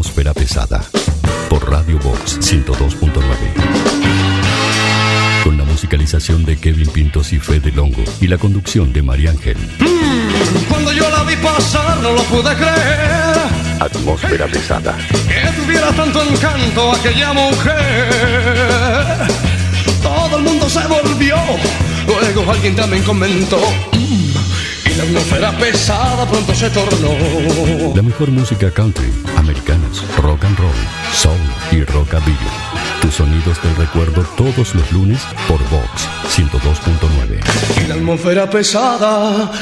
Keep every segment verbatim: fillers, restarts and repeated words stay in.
Atmósfera pesada. Por Radio Vox ciento dos punto nueve. Con la musicalización de Kevin Pintos y Fede Longo y la conducción de María Ángel. Mm, cuando yo la vi pasar no lo pude creer. Atmósfera pesada. Que tuviera tanto encanto aquella mujer. Todo el mundo se volvió. Luego alguien también comentó. Mm, y la atmósfera pesada pronto se tornó. La mejor música country, americanas, rock and roll, soul y rockabilly. Tus sonidos del recuerdo todos los lunes por Vox ciento dos punto nueve. Y la atmósfera pesada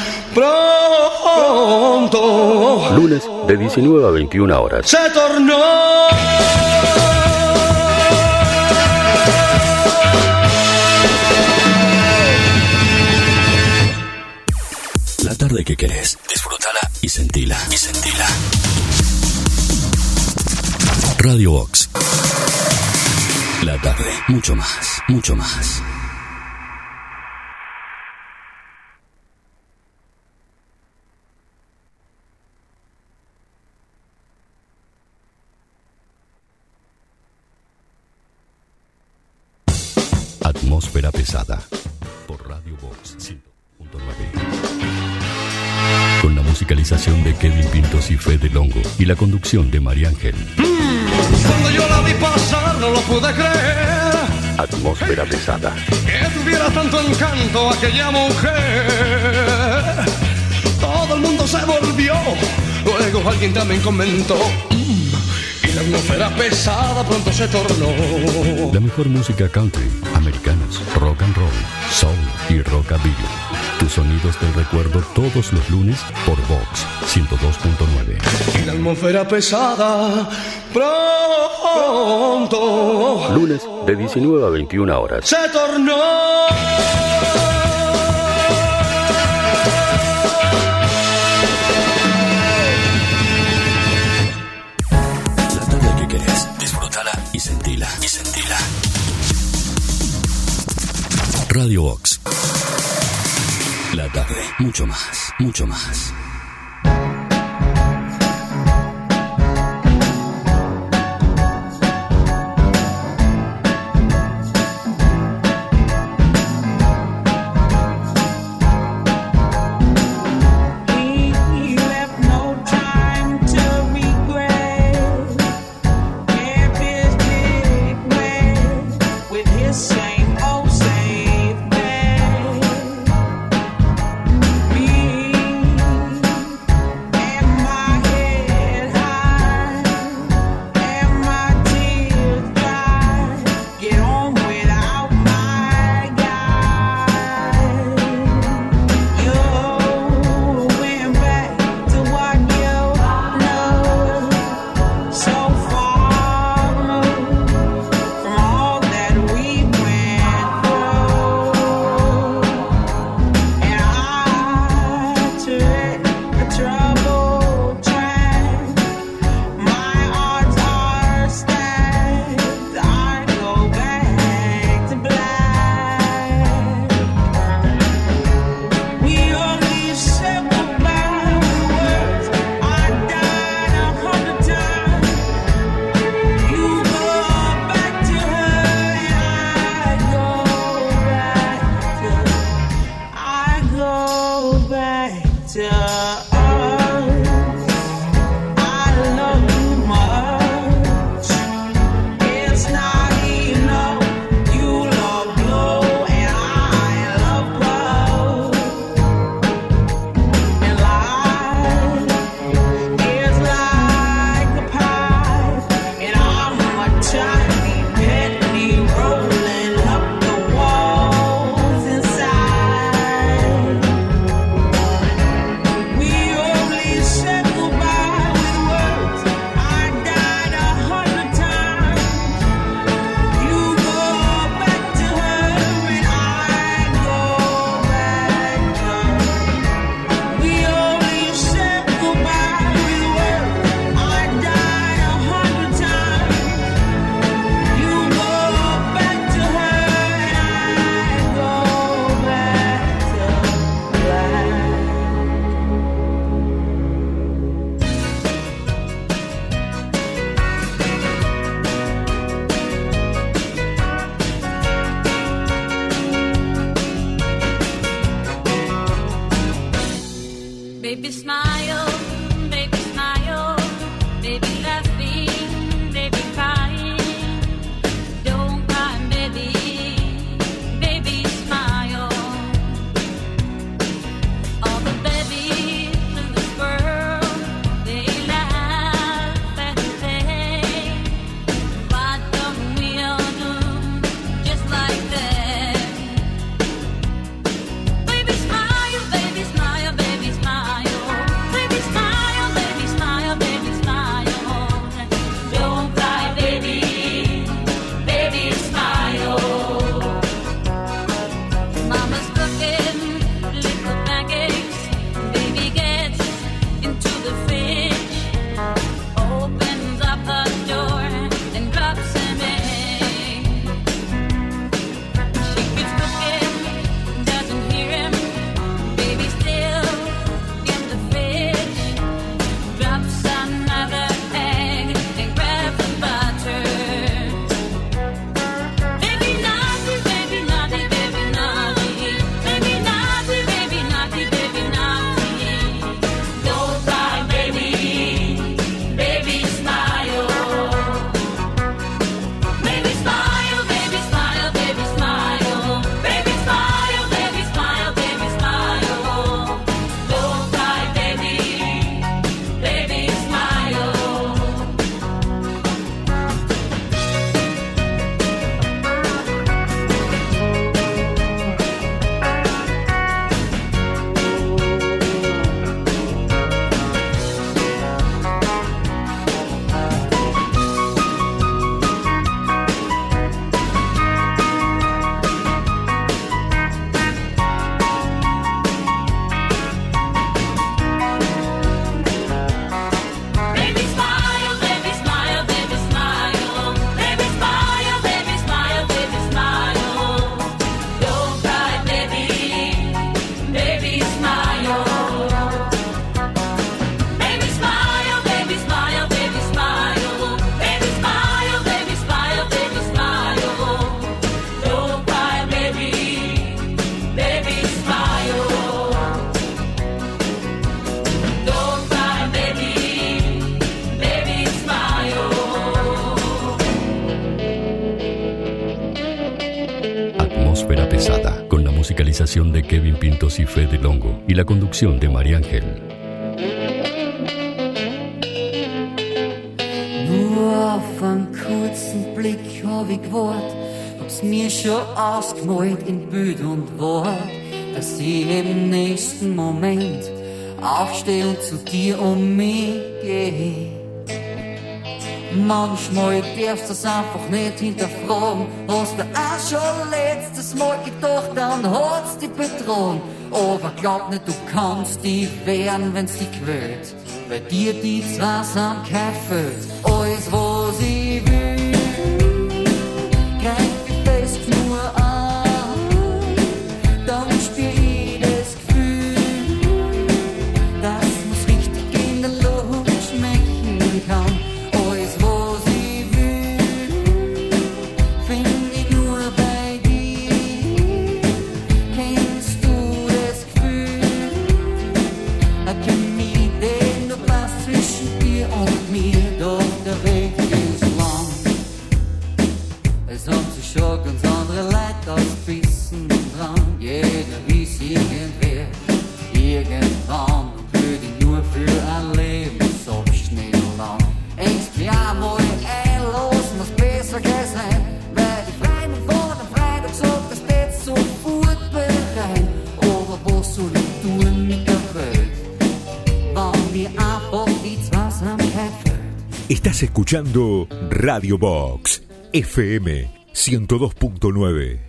pronto. Lunes de diecinueve a veintiuna horas. Se tornó. La tarde que querés, disfrútala y sentila. Y sentila. Radio Vox. La tarde, mucho más, mucho más. Atmósfera pesada. Por Radio Vox ciento punto nueve. Con la musicalización de Kevin Pintos y Fede Longo y la conducción de María Ángel. Cuando yo la vi pasar no lo pude creer. Atmósfera pesada. Que tuviera tanto encanto aquella mujer. Todo el mundo se volvió. Luego alguien también comentó. Mm, y la atmósfera pesada pronto se tornó. La mejor música country, americanas, rock and roll, soul y rockabilly. Tus sonidos del recuerdo todos los lunes por Vox ciento dos punto nueve. Y la atmósfera pesada pronto. Lunes de diecinueve a veintiuna horas. Se tornó. La tarde que querés, disfrútala y sentila. Y sentila. Radio Vox. La tarde, mucho más, mucho más. Me musicalización de Kevin Pintos y Fede Longo y la conducción de María Ángel. Nur auf einen kurzen Blick hab ich gewartet, hab's mir schon ausgemalt in Bild und Wort, dass ich im nächsten Moment aufstehe und zu dir um mich gehe. Manchmal darfst du's einfach nicht hinterfragen. Hast du auch schon letztes Mal gedacht, dann hat's dich betrogen. Aber glaub nicht, du kannst dich wehren, wenn's dich quält, weil dir die Zweisamkeit fehlt. Alles, was ich will, greif ich fest nur an. Dann spür ich das Gefühl, dass man's richtig in der Luft schmecken kann. Schon ganz andere Leute ausbissen dran. Jeder ist irgendwer, irgendwann und will dich nur für ein Lebensabschnitt lang. Echt ja mal einlassen, muss besser sein, weil die Freundin von der Freitag sagt, das steht sofort bereit. Aber was soll ich tun mit der Welt, wenn mir einfach die Zweisamkeit fehlt? Estás escuchando Radio Box F M ciento dos punto nueve.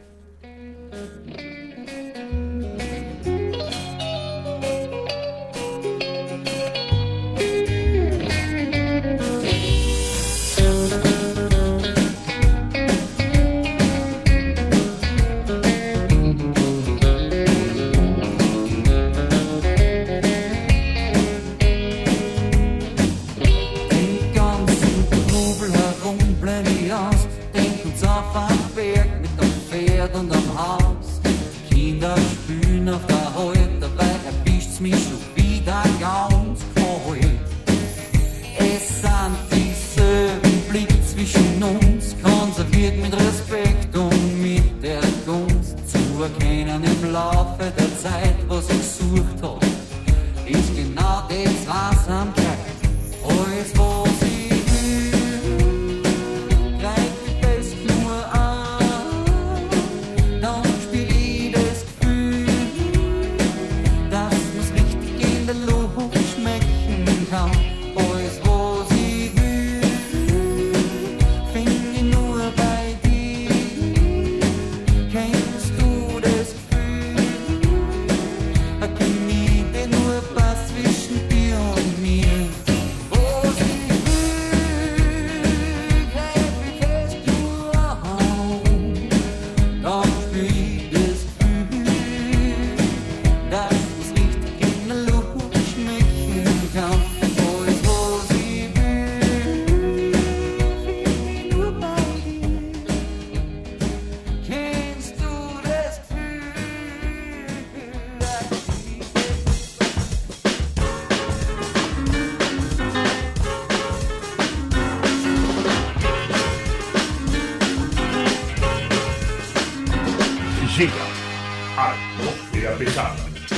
Atmósfera pesada.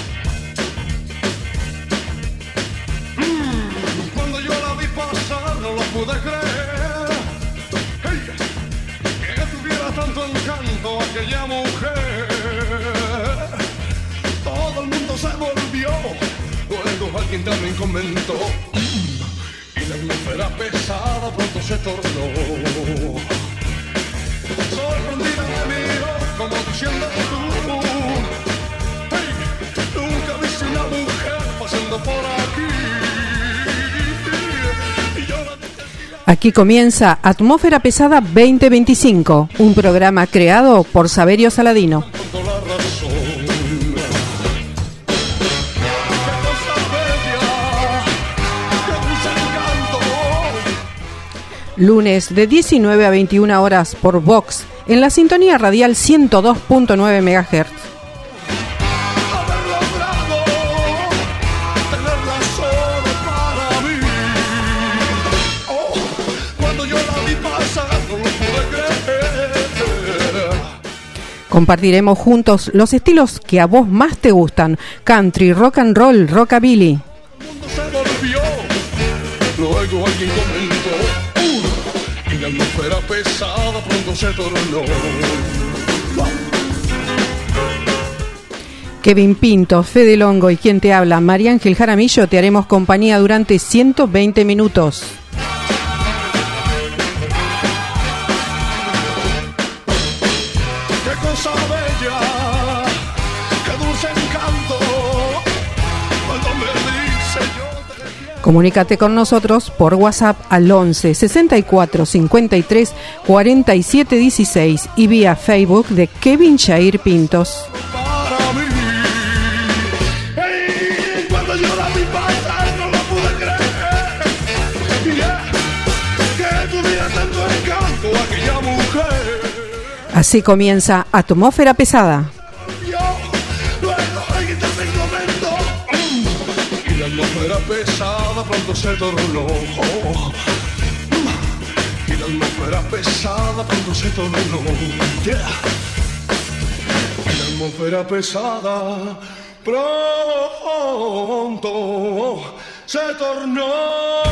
Mm, cuando yo la vi pasar no lo pude creer. Hey, que tuviera tanto encanto aquella mujer. Todo el mundo se volvió. Luego alguien también comentó. Mm, y la atmósfera pesada pronto se tornó. Sorprendida me miró como diciendo tú, hey, nunca viste una mujer pasando por aquí. Y yo la dije, aquí comienza Atmósfera Pesada veinte veinticinco, un programa creado por Saverio Saladino. con la razón. Lunes de diecinueve a veintiuna horas por Vox, en la sintonía radial ciento dos punto nueve megahertz. Haber logrado tenerla solo para mí. Oh, cuando yo la vi pasar no lo pude creer. Compartiremos juntos los estilos que a vos más te gustan: country, rock and roll, rockabilly. Se volvió, luego alguien comentó, uh, y la atmósfera pesada pronto se tornó. Kevin Pinto, Fede Longo y quien te habla, María Ángel Jaramillo, te haremos compañía durante ciento veinte minutos. Qué cosa bella, qué dulce encanto, cuando me dice yo te quiero. Comunícate con nosotros por WhatsApp al once sesenta y cuatro cincuenta y tres cuarenta y siete dieciséis y vía Facebook de Kevin Jair Pintos. Para mí, hey, cuando yo la vi pasar no lo pude creer, yeah, que tuviera tanto encanto aquella mujer. Así comienza Atmósfera Pesada. Yo, luego alguien también comentó, mm, y la atmósfera pesada pronto se tornó. Y la atmósfera pesada pronto se tornó. Yeah. Y la atmósfera pesada pronto se tornó.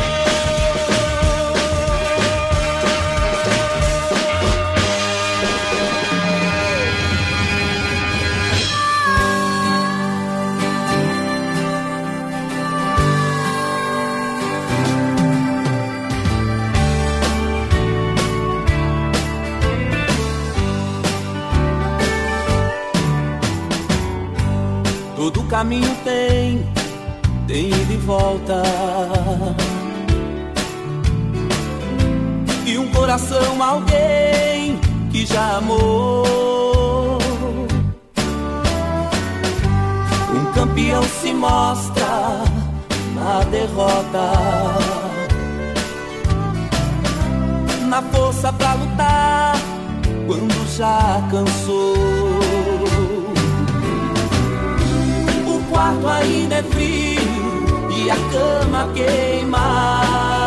Todo caminho tem, tem ida e volta. E um coração, alguém que já amou. Um campeão se mostra na derrota, na força pra lutar quando já cansou. O quarto ainda é frio e a cama queima.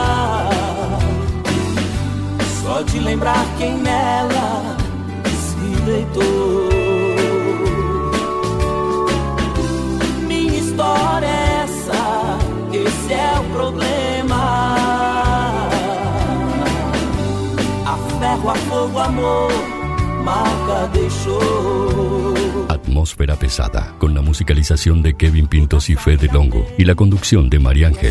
Só de lembrar quem nela se deitou. Minha história é essa, esse é o problema. A ferro, a fogo, amor, marca deixou. Atmósfera Pesada, con la musicalización de Kevin Pintos y Fede Longo y la conducción de María Ángel.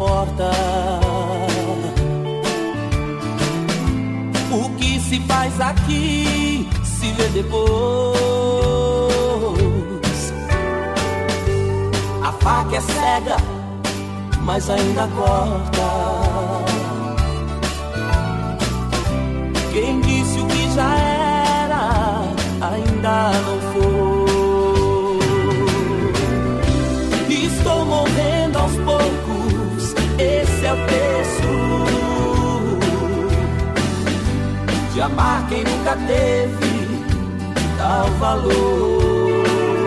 O que se faz aqui se vê depois. A faca é cega, mas ainda corta. Quem disse o que já era ainda não foi. Estou morrendo aos poucos, esse é o preço de amar quem nunca teve tal valor.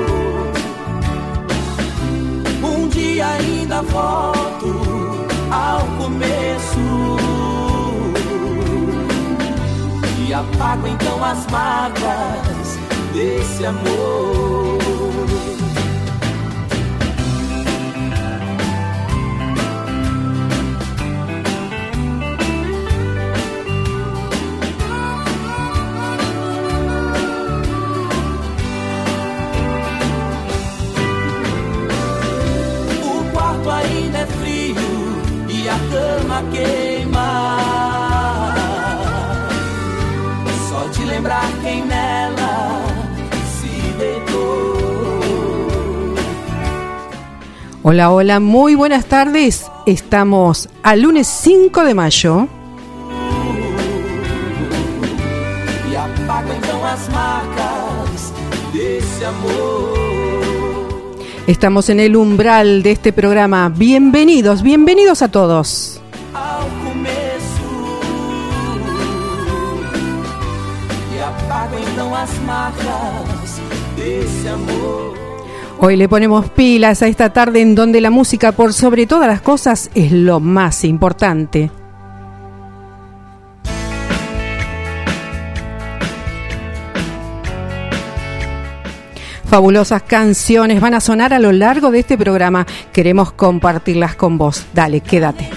Um dia ainda volto ao começo e apago então as mágoas desse amor. O quarto ainda é frio e a cama queima. Só de lembrar quem nela se deitou. Hola, hola, muy buenas tardes. Estamos al lunes cinco de mayo. E apaga então as marcas desse amor. Estamos en el umbral de este programa. Bienvenidos, bienvenidos a todos. Ao começo e apaga então as marcas desse amor. Hoy le ponemos pilas a esta tarde en donde la música, por sobre todas las cosas, es lo más importante. fabulosas canciones van a sonar a lo largo de este programa. Queremos compartirlas con vos. Dale, quédate.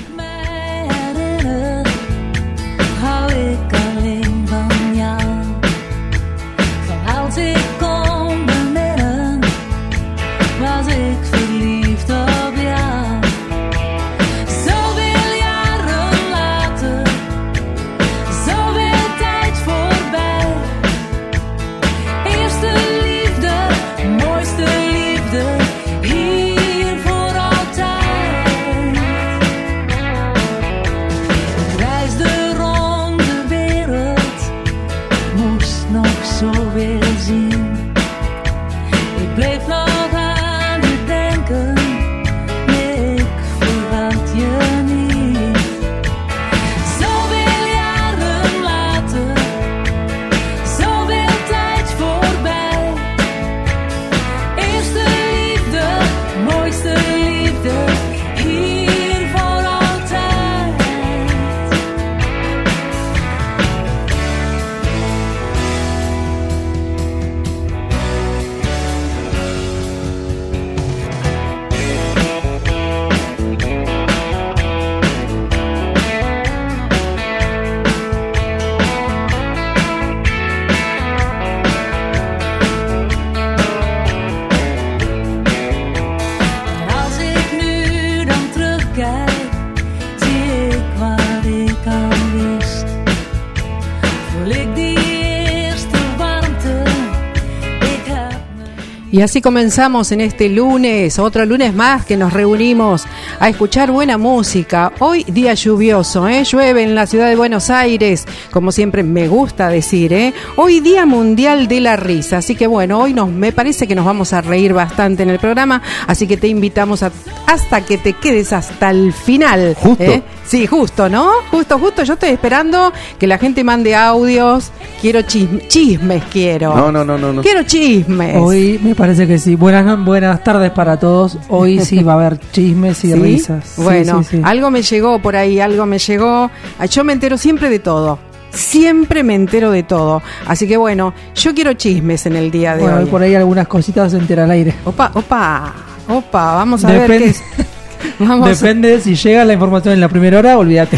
Y así comenzamos en este lunes, otro lunes más que nos reunimos a escuchar buena música. Hoy día lluvioso, ¿eh? Llueve en la ciudad de Buenos Aires, como siempre me gusta decir, ¿eh? Hoy día mundial de la risa, así que bueno, hoy nos, me parece que nos vamos a reír bastante en el programa, así que te invitamos a, hasta que te quedes hasta el final. ¿Justo? ¿eh? Sí, justo, ¿no? Justo, justo, yo estoy esperando que la gente mande audios, quiero chismes, chismes quiero. No, no, no, no, no. Quiero chismes. Hoy me parece que sí. Buenas, buenas tardes para todos. Hoy sí va a haber chismes y ¿Sí? risas. Bueno, sí, sí, sí. Algo me llegó por ahí, algo me llegó. Yo me entero siempre de todo. Siempre me entero de todo. Así que bueno, yo quiero chismes en el día de Bueno, hoy. por ahí algunas cositas se enteran al aire. Opa, opa, opa, vamos a Depende, ver qué es. Vamos Depende si llega la información en la primera hora, olvídate.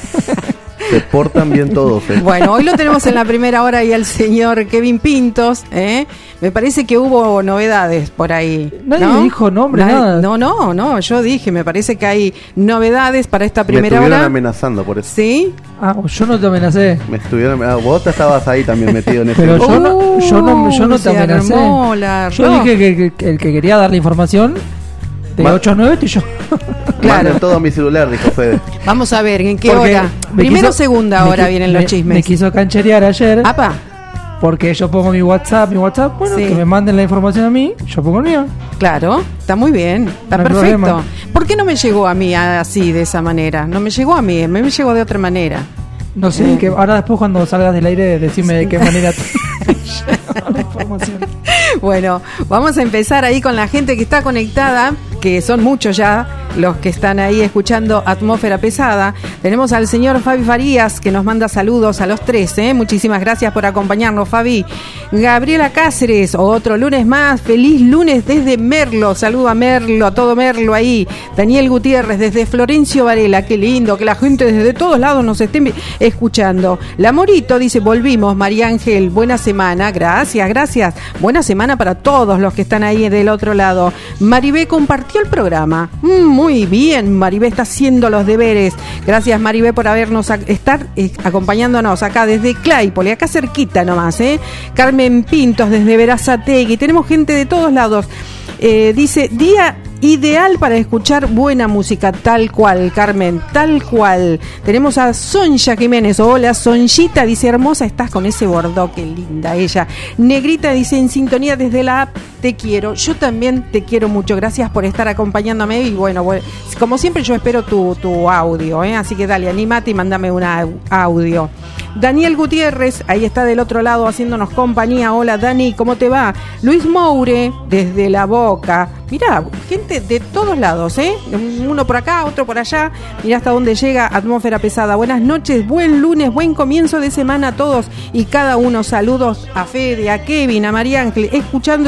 Se portan bien todos, ¿eh? Bueno, hoy lo tenemos en la primera hora y al señor Kevin Pintos, ¿eh? Me parece que hubo novedades por ahí. Nadie ¿no? dijo nombre, Nadie- nada. No, no, no, yo dije, me parece que hay novedades para esta Me primera estuvieron hora. amenazando por eso. ¿Sí? Ah, yo no te amenacé. Me estuvieron ah, vos te estabas ahí también metido en ese Pero grupo. yo no, yo no, yo no Uh, te se amenacé. armó la Yo roja. dije que, que- que el que quería dar la información de Ma- ocho a nueve estoy yo. Claro. Manden todo a mi celular, dijo Fede. Vamos a ver, ¿en qué Porque hora? me Primero o quiso- segunda me hora qui- vienen me- los chismes. Me quiso cancherear ayer. Apa, Porque yo pongo mi WhatsApp, mi WhatsApp, bueno, Sí. que me manden la información a mí, yo pongo el mío. claro, está muy bien, está No hay perfecto. problema. ¿Por qué no me llegó a mí así, de esa manera? No me llegó a mí, me llegó de otra manera. No sé, Eh. que ahora después cuando salgas del aire decime de qué manera te llegó la información. Bueno, vamos a empezar ahí con la gente que está conectada, que son muchos ya los que están ahí escuchando Atmósfera Pesada. Tenemos al señor Fabi Farías, que nos manda saludos a los tres, ¿eh? Muchísimas gracias por acompañarnos, Fabi. Gabriela Cáceres, otro lunes más, feliz lunes desde Merlo, saludo a Merlo, a todo Merlo ahí. Daniel Gutiérrez desde Florencio Varela, qué lindo que la gente desde todos lados nos esté escuchando. La Morito dice, volvimos, María Ángel, buena semana, gracias, gracias. Buena semana para todos los que están ahí del otro lado. Maribé compartió el programa. Mm, muy bien, Maribé está haciendo los deberes. Gracias, Maribé, por habernos ac- estar eh, acompañándonos acá desde Claypole, acá cerquita nomás, ¿eh? Carmen Pintos desde Verazategui. Tenemos gente de todos lados. Eh, dice, día ideal para escuchar buena música, tal cual, Carmen, tal cual. Tenemos a Sonja Jiménez. Hola, Sonjita, dice, hermosa estás con ese bordó, qué linda ella. Negrita dice, en sintonía desde la app, te quiero. Yo también te quiero mucho, gracias por estar acompañándome y bueno, bueno como siempre yo espero tu, tu audio, ¿eh? Así que dale, anímate y mándame un au- audio. Daniel Gutiérrez, ahí está del otro lado haciéndonos compañía. Hola Dani, ¿cómo te va? Luis Moure, desde La Boca. Mirá, gente de todos lados, ¿eh? Uno por acá, otro por allá. Mirá hasta dónde llega Atmósfera Pesada. Buenas noches, buen lunes, buen comienzo de semana a todos y cada uno. Saludos a Fede, a Kevin, a María Ángel, escuchando esos cantos.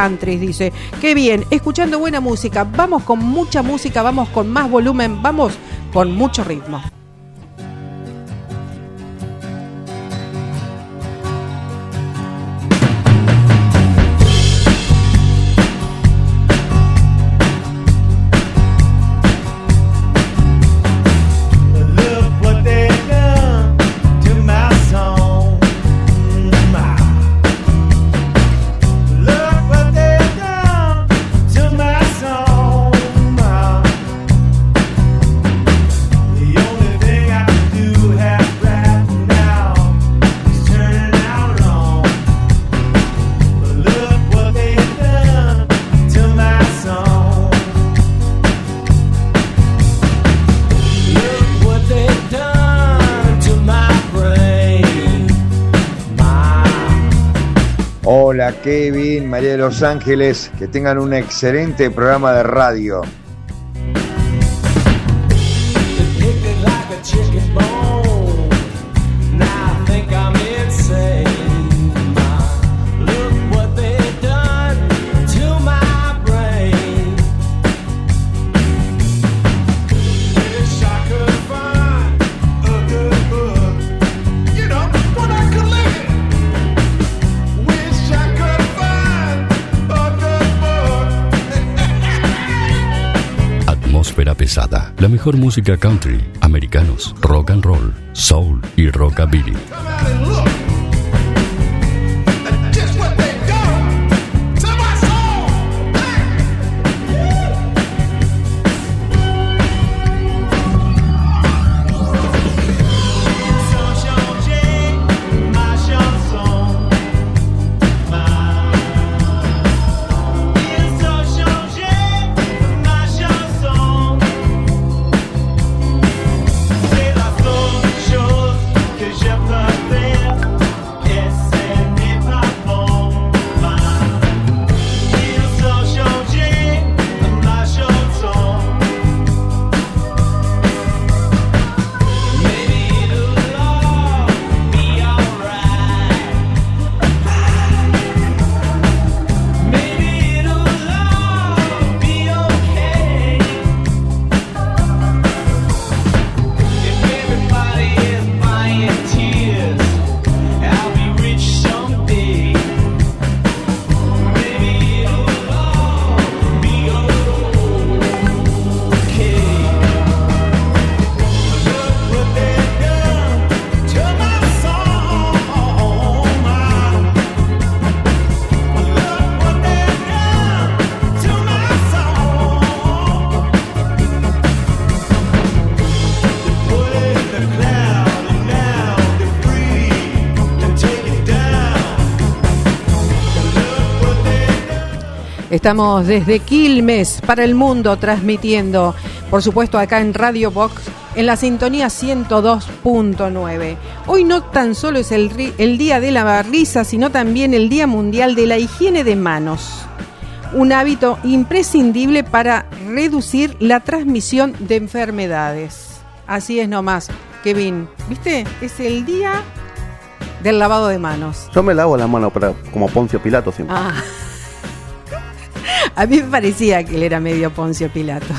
country, dice. Qué bien, escuchando buena música. Vamos con mucha música, vamos con más volumen, vamos con mucho ritmo. Hola Kevin, María de Los Ángeles, que tengan un excelente programa de radio. Pesada, la mejor música country, americanos, rock and roll, soul y rockabilly. Estamos desde Quilmes para el mundo transmitiendo, por supuesto, acá en Radio Box, en la sintonía ciento dos punto nueve. Hoy no tan solo es el, el Día de la Risa, sino también el Día Mundial de la Higiene de Manos. Un hábito imprescindible para reducir la transmisión de enfermedades. Así es nomás, Kevin. ¿Viste? Es el Día del lavado de manos. Yo me lavo la mano para, como Poncio Pilato siempre. Ah. A mí me parecía que él era medio Poncio Pilatos.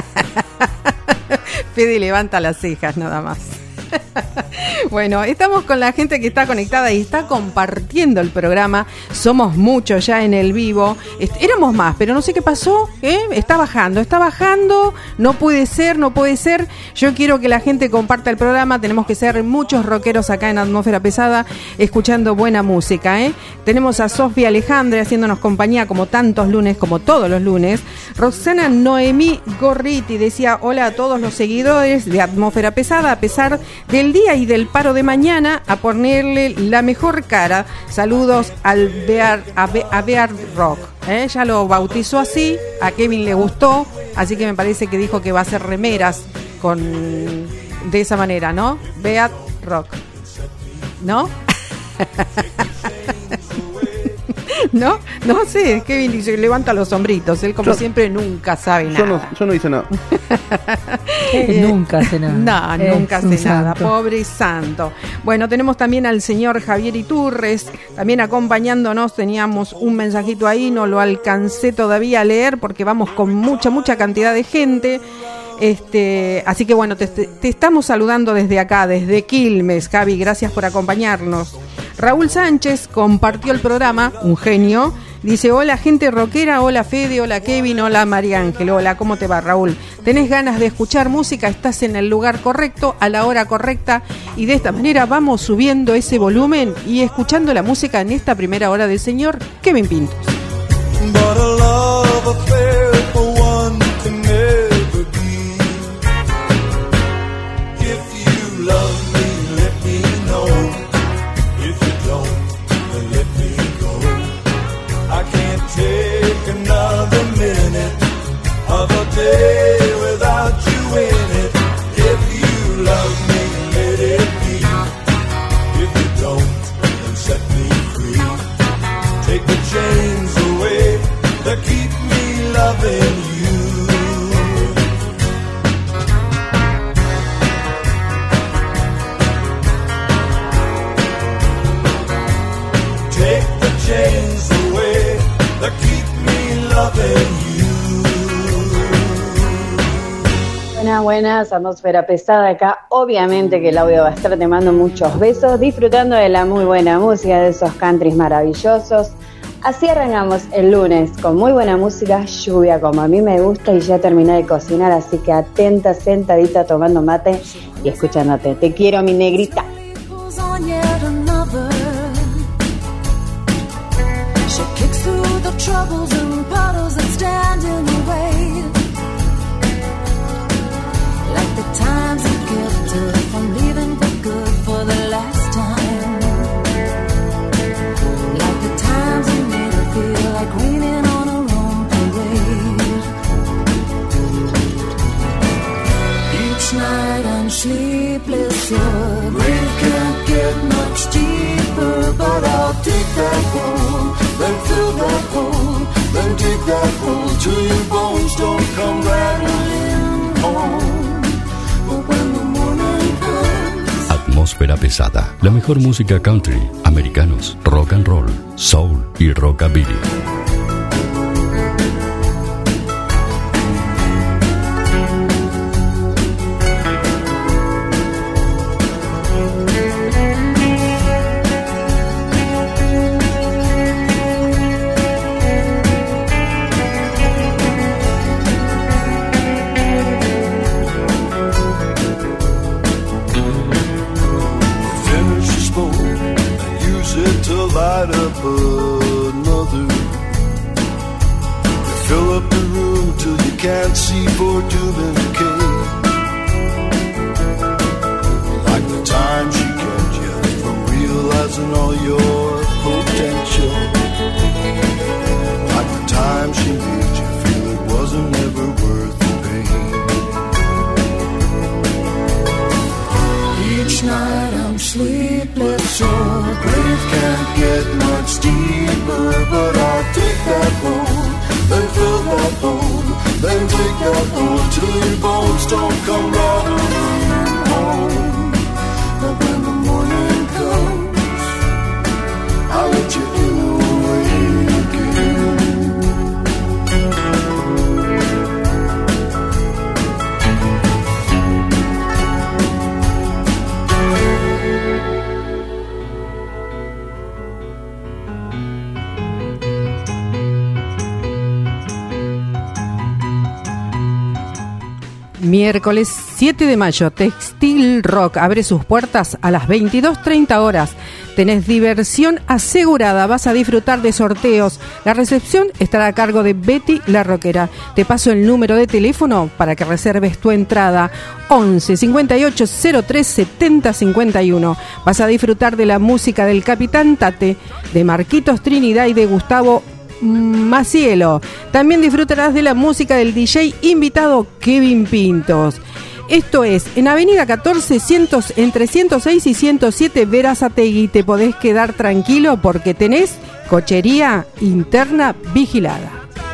Fede levanta las cejas nada más. Bueno, estamos con la gente que está conectada y está compartiendo el programa. Somos muchos ya en el vivo. Éramos más, pero no sé qué pasó, ¿eh? Está bajando, está bajando. No puede ser, no puede ser. Yo quiero que la gente comparta el programa. Tenemos que ser muchos rockeros acá en Atmósfera Pesada, escuchando buena música, ¿eh? Tenemos a Sofía Alejandra haciéndonos compañía como tantos lunes, como todos los lunes. Roxana Noemí Gorriti decía: hola a todos los seguidores de Atmósfera Pesada, a pesar del día y del paro de mañana, a ponerle la mejor cara. Saludos al Bear, a, Be, a Bear Rock. ¿eh? Ya lo bautizó así, a Kevin le gustó, así que me parece que dijo que va a hacer remeras con de esa manera, ¿no? Bear Rock, ¿no? ¿No? No sé, Kevin dice, levanta los hombritos. Él, como yo, siempre, nunca sabe nada. Yo no, yo no hice nada. Él nunca hace nada. No, es nunca hace nada. Santo. Pobre santo. Bueno, tenemos también al señor Javier Iturres, también acompañándonos. Teníamos un mensajito ahí, no lo alcancé todavía a leer porque vamos con mucha, mucha cantidad de gente. Este, así que bueno, te, te estamos saludando desde acá, desde Quilmes, Javi, gracias por acompañarnos. Raúl Sánchez compartió el programa, un genio. Dice, hola gente rockera, hola Fede, hola Kevin, hola María Ángel, hola, ¿cómo te va, Raúl? ¿Tenés ganas de escuchar música? Estás en el lugar correcto, a la hora correcta, y de esta manera vamos subiendo ese volumen y escuchando la música en esta primera hora del señor Kevin Pintos. Another minute of a day without you in it. If you love me, let it be. If you don't, then set me free. Take the chains away that keep me loving you. Take the chains away that keep Buenas, buenas, atmósfera pesada acá. Obviamente que el audio va a estar, te mando muchos besos, disfrutando de la muy buena música, de esos countries maravillosos. Así arrancamos el lunes con muy buena música, lluvia como a mí me gusta, y ya terminé de cocinar, así que atenta, sentadita, tomando mate y escuchándote. Te quiero, mi negrita. Troubles and puddles that stand in the way, like the times that kept her from leaving for good for the last time, like the times that made her feel like raining on her own parade. Each night I'm sleepless, so grave can't get much deeper, but I'll take that hole, then fill that hole, then dig that hole till your bones don't come rattling home. But when the morning comes. Atmósfera pesada, la mejor música country, americanos, rock and roll, soul y rockabilly. Light up another. Fill up the room till you can't see for doom and decay. Like the time she kept you from realizing all your potential. Like the time she made you feel it wasn't ever worth the pain. Each night I'm sleepless, so grave can't get much deeper, but I'll take that hole, then fill that hole, then take that hole till your bones don't come rattling home. But when the morning comes, I'll let you in away again. Miércoles siete de mayo, Textil Rock abre sus puertas a las veintidós treinta horas. Tenés diversión asegurada, vas a disfrutar de sorteos. La recepción estará a cargo de Betty la Rockera. Te paso el número de teléfono para que reserves tu entrada. once cincuenta y ocho cero tres setenta cincuenta y uno. Vas a disfrutar de la música del Capitán Tate, de Marquitos Trinidad y de Gustavo Macielo. También disfrutarás de la música del D J invitado Kevin Pintos. Esto es en Avenida catorce, cien, entre ciento seis y ciento siete Berazategui. Te podés quedar tranquilo porque tenés cochería interna vigilada.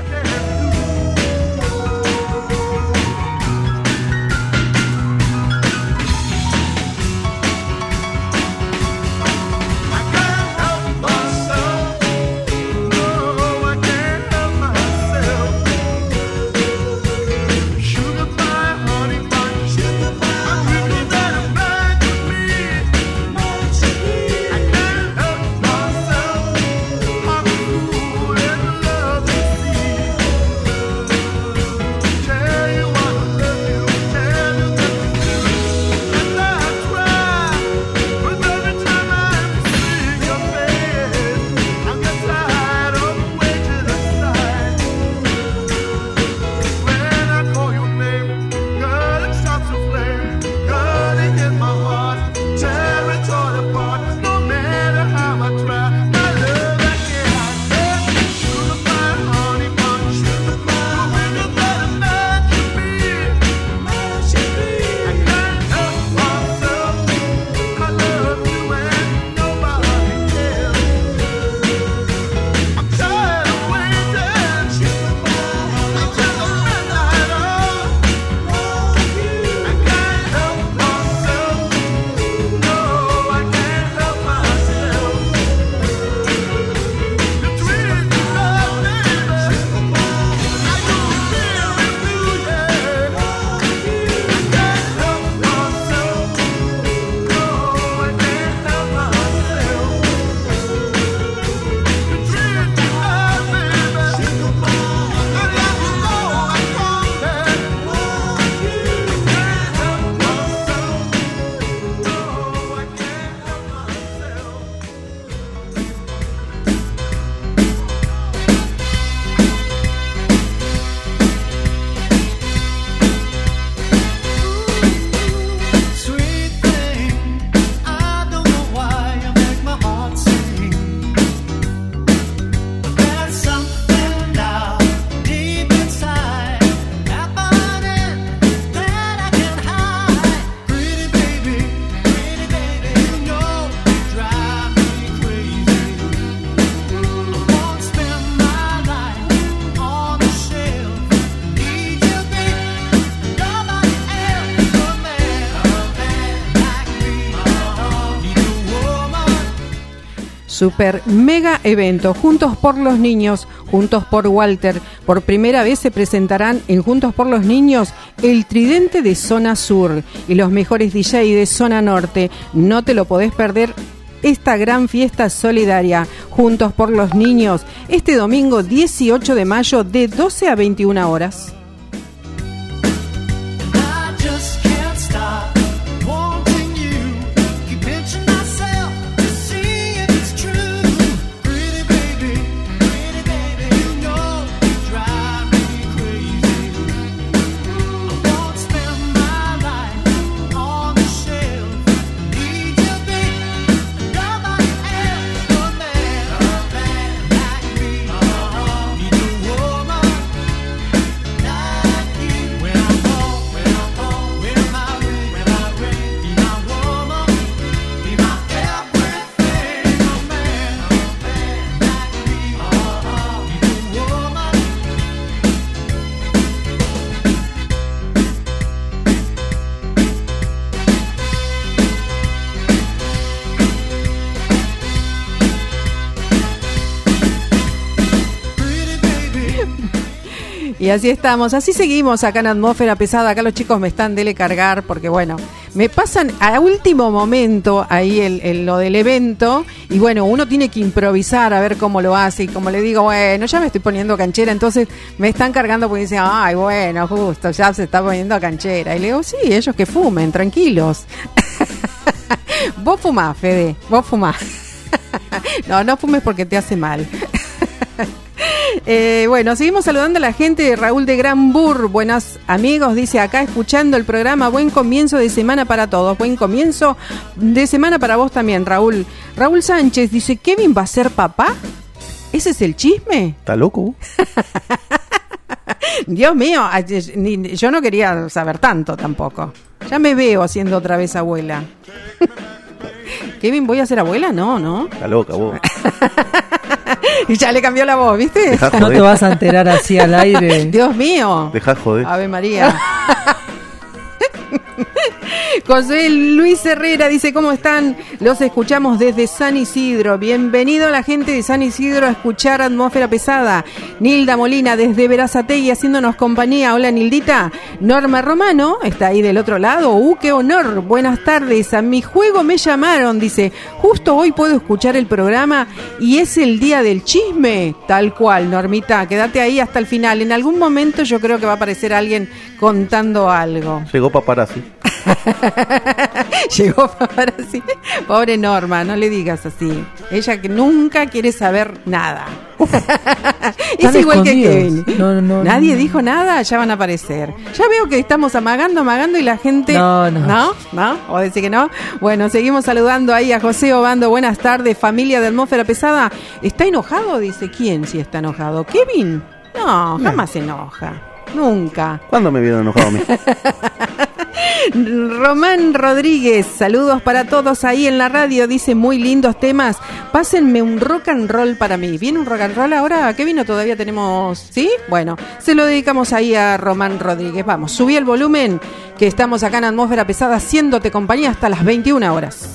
Super mega evento, Juntos por los Niños, Juntos por Walter. Por primera vez se presentarán en Juntos por los Niños el tridente de Zona Sur y los mejores D J de Zona Norte. No te lo podés perder esta gran fiesta solidaria, Juntos por los Niños, este domingo dieciocho de mayo de doce a veintiuna horas. Y así estamos, así seguimos acá en Atmósfera Pesada. Acá los chicos me están dele cargar porque bueno, me pasan a último momento ahí el, el, lo del evento y bueno, uno tiene que improvisar a ver cómo lo hace y como le digo, bueno, ya me estoy poniendo canchera, entonces me están cargando porque dicen, ay, bueno, justo, ya se está poniendo canchera. Y le digo, sí, ellos que fumen, tranquilos. Vos fumás, Fede, vos fumás. No, no fumes porque te hace mal. Eh, bueno, seguimos saludando a la gente de Raúl de Granbur. Buenos amigos, dice acá escuchando el programa. Buen comienzo de semana para todos. Buen comienzo de semana para vos también, Raúl. Raúl Sánchez dice, ¿Kevin va a ser papá? ¿Ese es el chisme? ¿Está loco? Dios mío, ni- yo no quería saber tanto tampoco. Ya me veo siendo otra vez abuela. Kevin, ¿voy a ser abuela? No, no. Está loca vos. Y ya le cambió la voz, ¿viste? Dejá No joder. te vas a enterar así al aire. Dios mío. Dejá joder. Ave María. José Luis Herrera dice, ¿cómo están? Los escuchamos desde San Isidro. Bienvenido a la gente de San Isidro a escuchar Atmósfera Pesada. Nilda Molina desde Berazategui haciéndonos compañía. Hola, Nildita. Norma Romano está ahí del otro lado. ¡Uh, qué honor! Buenas tardes. A mi juego me llamaron. Dice, justo hoy puedo escuchar el programa y es el día del chisme. Tal cual, Normita. Quédate ahí hasta el final. En algún momento yo creo que va a aparecer alguien contando algo. Llegó paparazzi. Llegó paparazzi. Pobre Norma, no le digas así. Ella que nunca quiere saber nada. Es Están igual que escondidos. Kevin. No, no, no, Nadie no. dijo nada, ya van a aparecer. Ya veo que estamos amagando, amagando y la gente... No, no. ¿No? ¿No? ¿O decir que no? Bueno, seguimos saludando ahí a José Obando. Buenas tardes, familia de Atmósfera Pesada. ¿Está enojado? Dice, ¿quién si está enojado? ¿Kevin? No, jamás se enoja. Nunca. ¿Cuándo me vieron enojado a mí? Román Rodríguez, saludos para todos ahí en la radio, dice muy lindos temas, pásenme un rock and roll para mí. ¿Viene un rock and roll ahora? ¿Qué vino? Todavía tenemos, ¿sí? Bueno, se lo dedicamos ahí a Román Rodríguez. Vamos, subí el volumen, que estamos acá en Atmósfera Pesada haciéndote compañía hasta las veintiuna horas.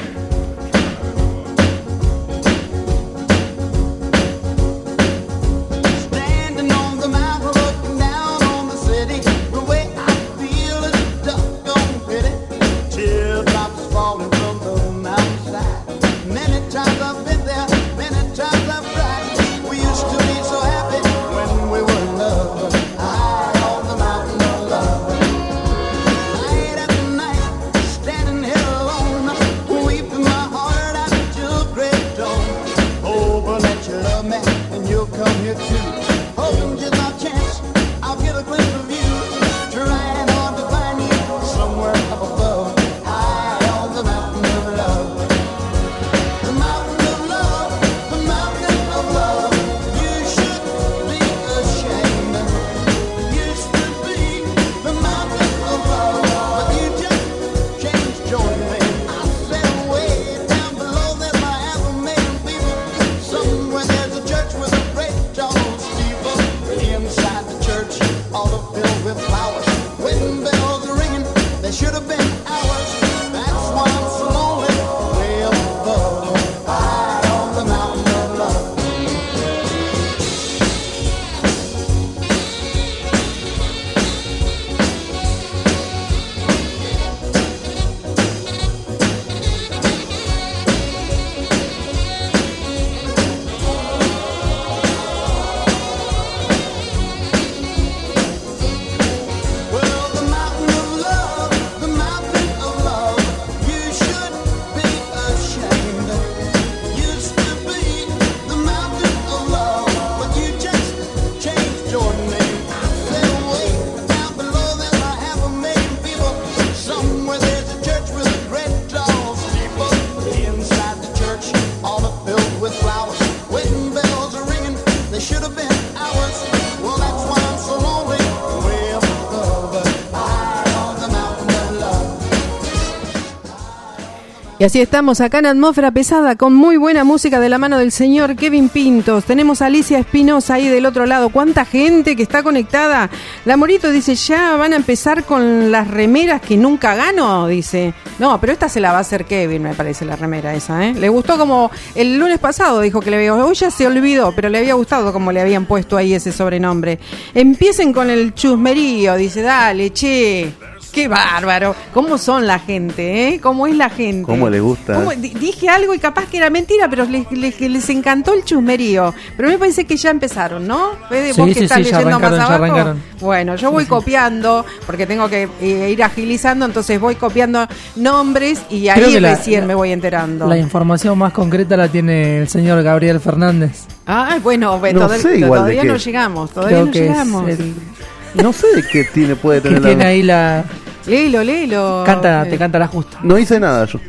Y así estamos acá en Atmósfera Pesada con muy buena música de la mano del señor Kevin Pintos. Tenemos a Alicia Espinosa ahí del otro lado. ¿Cuánta gente que está conectada? La Morito dice, ya van a empezar con las remeras que nunca gano, dice. No, pero esta se la va a hacer Kevin, me parece, la remera esa, ¿eh? Le gustó como el lunes pasado dijo que le había, hoy ya se olvidó, pero le había gustado como le habían puesto ahí ese sobrenombre. Empiecen con el chusmerío, dice, dale, che. Qué bárbaro. ¿Cómo son la gente, eh? ¿Cómo es la gente? ¿Cómo les gusta? ¿Cómo? D- dije algo y capaz que era mentira, pero les, les, les encantó el chusmerío. Pero me parece que ya empezaron, ¿no? Fede, Sí, vos que sí, estás sí, ya leyendo arrancaron, más ya abajo. arrancaron. Bueno, yo voy Sí, sí. copiando, porque tengo que eh, ir agilizando, entonces voy copiando nombres y Creo ahí que la- recién la- me voy enterando. La información más concreta la tiene el señor Gabriel Fernández. Ah, bueno, bueno, No todavía, sé igual de todavía qué. no llegamos, todavía Creo no que llegamos. es el No sé qué tiene, puede que tener tiene la... ahí la... Léelo, léelo. Canta, Eh, te canta la justa. No hice nada yo.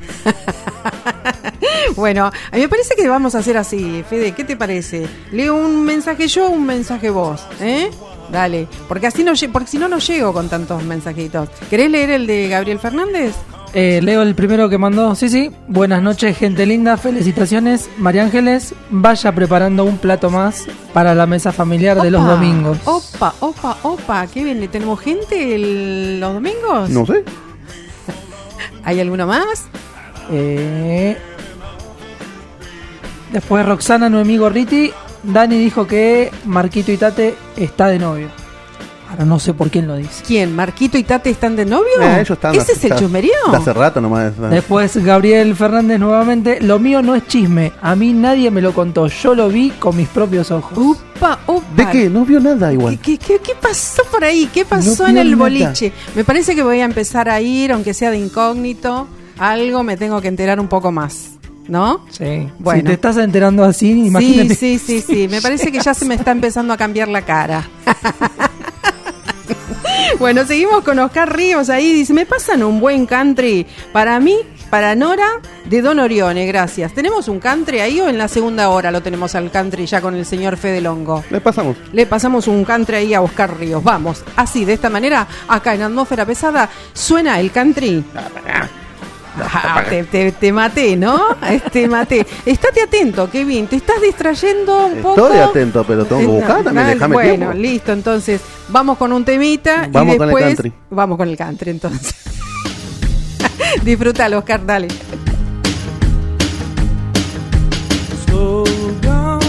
Bueno, a mí me parece que vamos a hacer así, Fede, ¿qué te parece? Leo un mensaje yo, un mensaje vos, ¿eh? Dale, porque así no, lle- porque si no, no llego con tantos mensajitos. ¿Querés leer el de Gabriel Fernández? Eh, leo el primero que mandó. Sí, sí. Buenas noches, gente linda. Felicitaciones, María Ángeles. Vaya preparando un plato más para la mesa familiar de los Opa, domingos. Opa, opa, opa. ¿Qué bien? ¿Tenemos gente el- los domingos? No sé. ¿Hay alguno más? Eh, después Roxana Noemí Gorriti. Dani dijo que Marquito y Tate está de novio. Ahora no sé por quién lo dice. ¿Quién? ¿Marquito y Tate están de novio? Eh, ellos están. ¿Ese es el ya- chusmerío? de Hace rato nomás. Después Gabriel Fernández nuevamente. Lo mío no es chisme. A mí nadie me lo contó. Yo lo vi con mis propios ojos. Upa, upa. ¿De qué? No vio nada igual. ¿Qué, qué, qué pasó por ahí? ¿Qué pasó No en vio el nada. boliche? Me parece que voy a empezar a ir, aunque sea de incógnito. Algo me tengo que enterar un poco más. ¿No? Sí. Bueno. Si te estás enterando así, imagínate. Sí, sí, sí, sí. Me parece que ya se me está empezando a cambiar la cara. Bueno, seguimos con Oscar Ríos ahí. Dice, me pasan un buen country. Para mí, para Nora, de Don Orione, gracias. ¿Tenemos un country ahí o en la segunda hora lo tenemos al country ya con el señor Fede Longo? Le pasamos. Le pasamos un country ahí a Oscar Ríos. Vamos, así, de esta manera, acá en Atmósfera Pesada, suena el country. Ah, te, te, te maté, ¿no? Te maté. Estate atento, Kevin. Te estás distrayendo un poco. Estoy atento, pero tengo que buscar también. Ah, Déjame bueno, tiempo. listo. Entonces, vamos con un temita. Vamos y con el después, country. Vamos con el country, entonces. Disfrútalo, Oscar, dale. Slow down,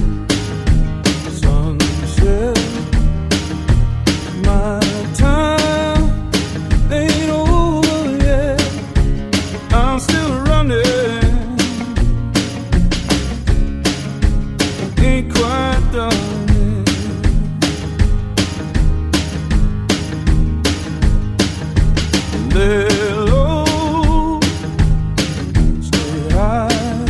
sunset. My time ain't over yet. I'm still running. Ain't quite done yet. Lay low, stay high.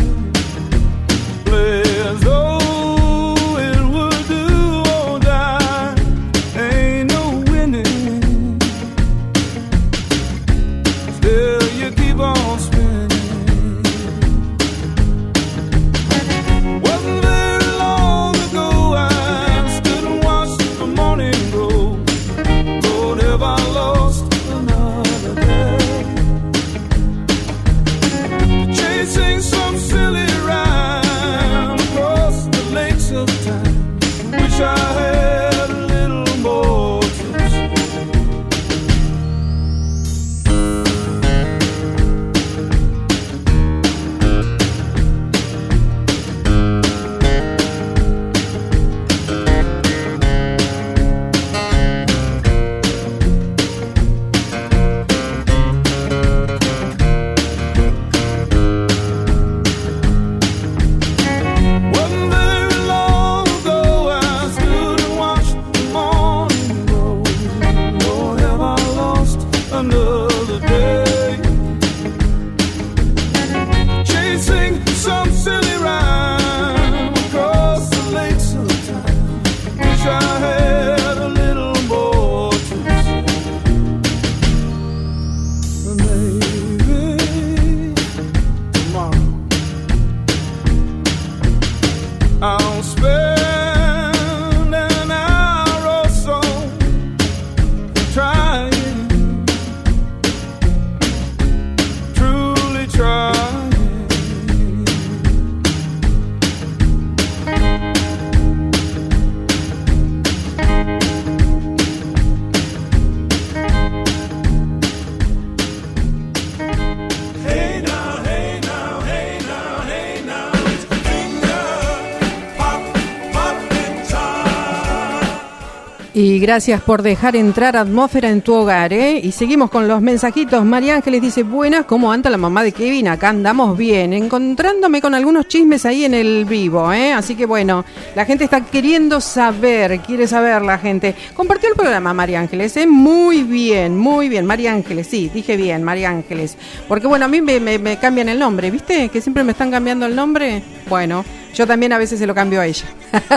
Y gracias por dejar entrar atmósfera en tu hogar, ¿eh? Y seguimos con los mensajitos. María Ángeles dice, buenas, ¿cómo anda la mamá de Kevin? Acá andamos bien, encontrándome con algunos chismes ahí en el vivo, ¿eh? Así que bueno, la gente está queriendo saber, quiere saber la gente. Compartió el programa María Ángeles, ¿eh? Muy bien, muy bien, María Ángeles, sí, dije bien, María Ángeles. Porque bueno, a mí me, me, me cambian el nombre, ¿viste? Que siempre me están cambiando el nombre. Bueno, yo también a veces se lo cambio a ella.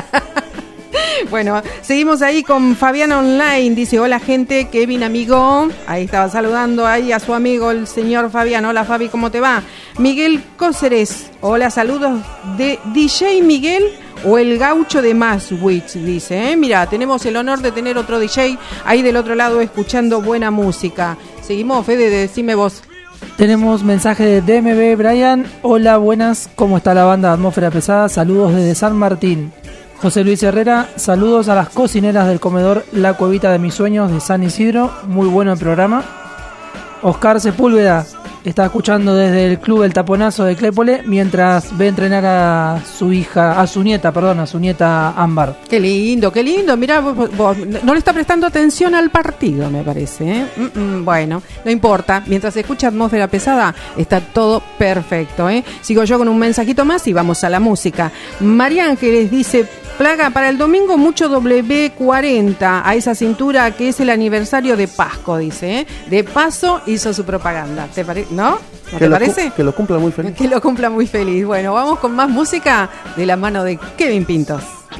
Bueno, seguimos ahí con Fabiana Online. Dice, hola gente, Kevin amigo. Ahí estaba saludando ahí a su amigo el señor Fabián. Hola Fabi, ¿cómo te va? Miguel Cóceres, hola, saludos de D J Miguel o el gaucho de Maswich, dice. ¿eh? Mira, tenemos el honor de tener otro D J ahí del otro lado escuchando buena música. Seguimos, Fede, decime vos. Tenemos mensaje de D M B Brian. Hola, buenas, ¿cómo está la banda Atmósfera Pesada? Saludos desde San Martín. José Luis Herrera, saludos a las cocineras del comedor La Cuevita de mis Sueños de San Isidro. Muy bueno el programa. Oscar Sepúlveda está escuchando desde el Club El Taponazo de Clépole mientras ve entrenar a su hija, a su nieta, perdón, a su nieta Ámbar. Qué lindo, qué lindo. Mirá, vos, vos, no le está prestando atención al partido, me parece. ¿eh? Mm, mm, bueno, no importa. Mientras se escucha Atmósfera Pesada, está todo perfecto. ¿eh? Sigo yo con un mensajito más y vamos a la música. María Ángeles dice: Plaga, para el domingo mucho W cuarenta a esa cintura que es el aniversario de Pasco, dice. ¿eh? De paso hizo su propaganda. ¿Te parece? ¿No? ¿No te parece? Que lo cumpla muy feliz. Que lo cumpla muy feliz. Bueno, vamos con más música de la mano de Kevin Pintos.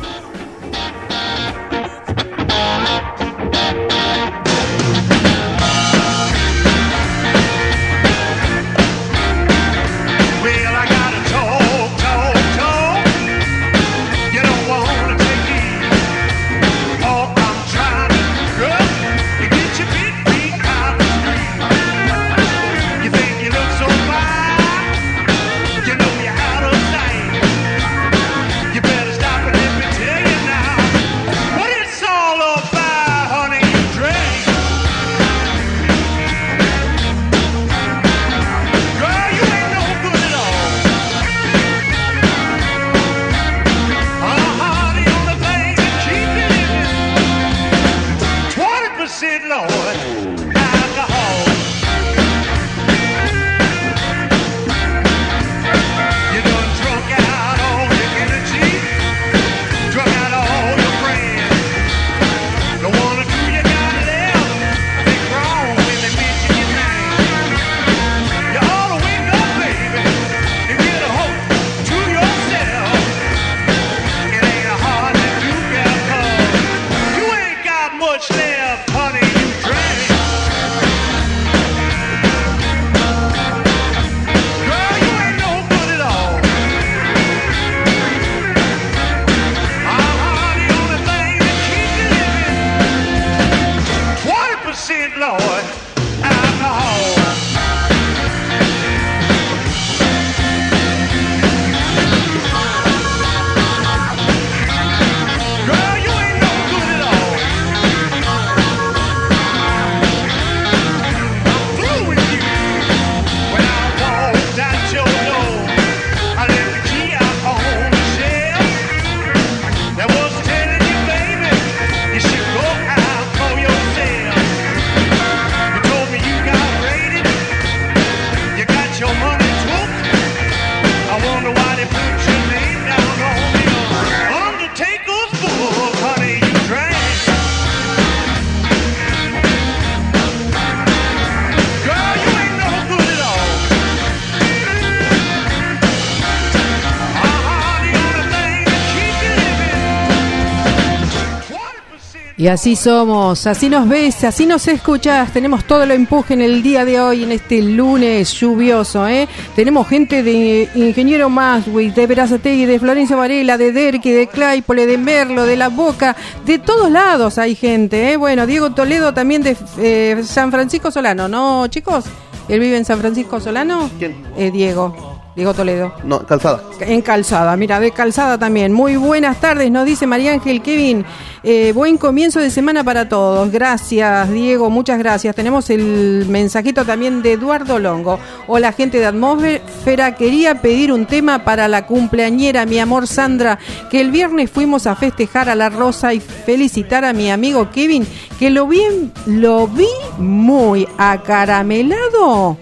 Y así somos, así nos ves, así nos escuchás. Tenemos todo el empuje en el día de hoy, en este lunes lluvioso, ¿eh? Tenemos gente de Ingeniero Maswich, de Verazategui, de Florencio Varela, de Derqui, de Claypole, de Merlo, de La Boca, de todos lados hay gente, ¿eh? Bueno, Diego Toledo también de eh, San Francisco Solano, ¿no, chicos? ¿Él vive en San Francisco Solano? ¿Quién? Eh, Diego. Diego Toledo. No, Calzada. En Calzada, mira, de Calzada también. Muy buenas tardes, nos dice María Ángel. Kevin, eh, buen comienzo de semana para todos. Gracias, Diego, muchas gracias. Tenemos el mensajito también de Eduardo Longo. Hola, gente de Atmósfera. Quería pedir un tema para la cumpleañera, mi amor Sandra, que el viernes fuimos a festejar a La Rosa y felicitar a mi amigo Kevin, que lo vi, lo vi muy acaramelado.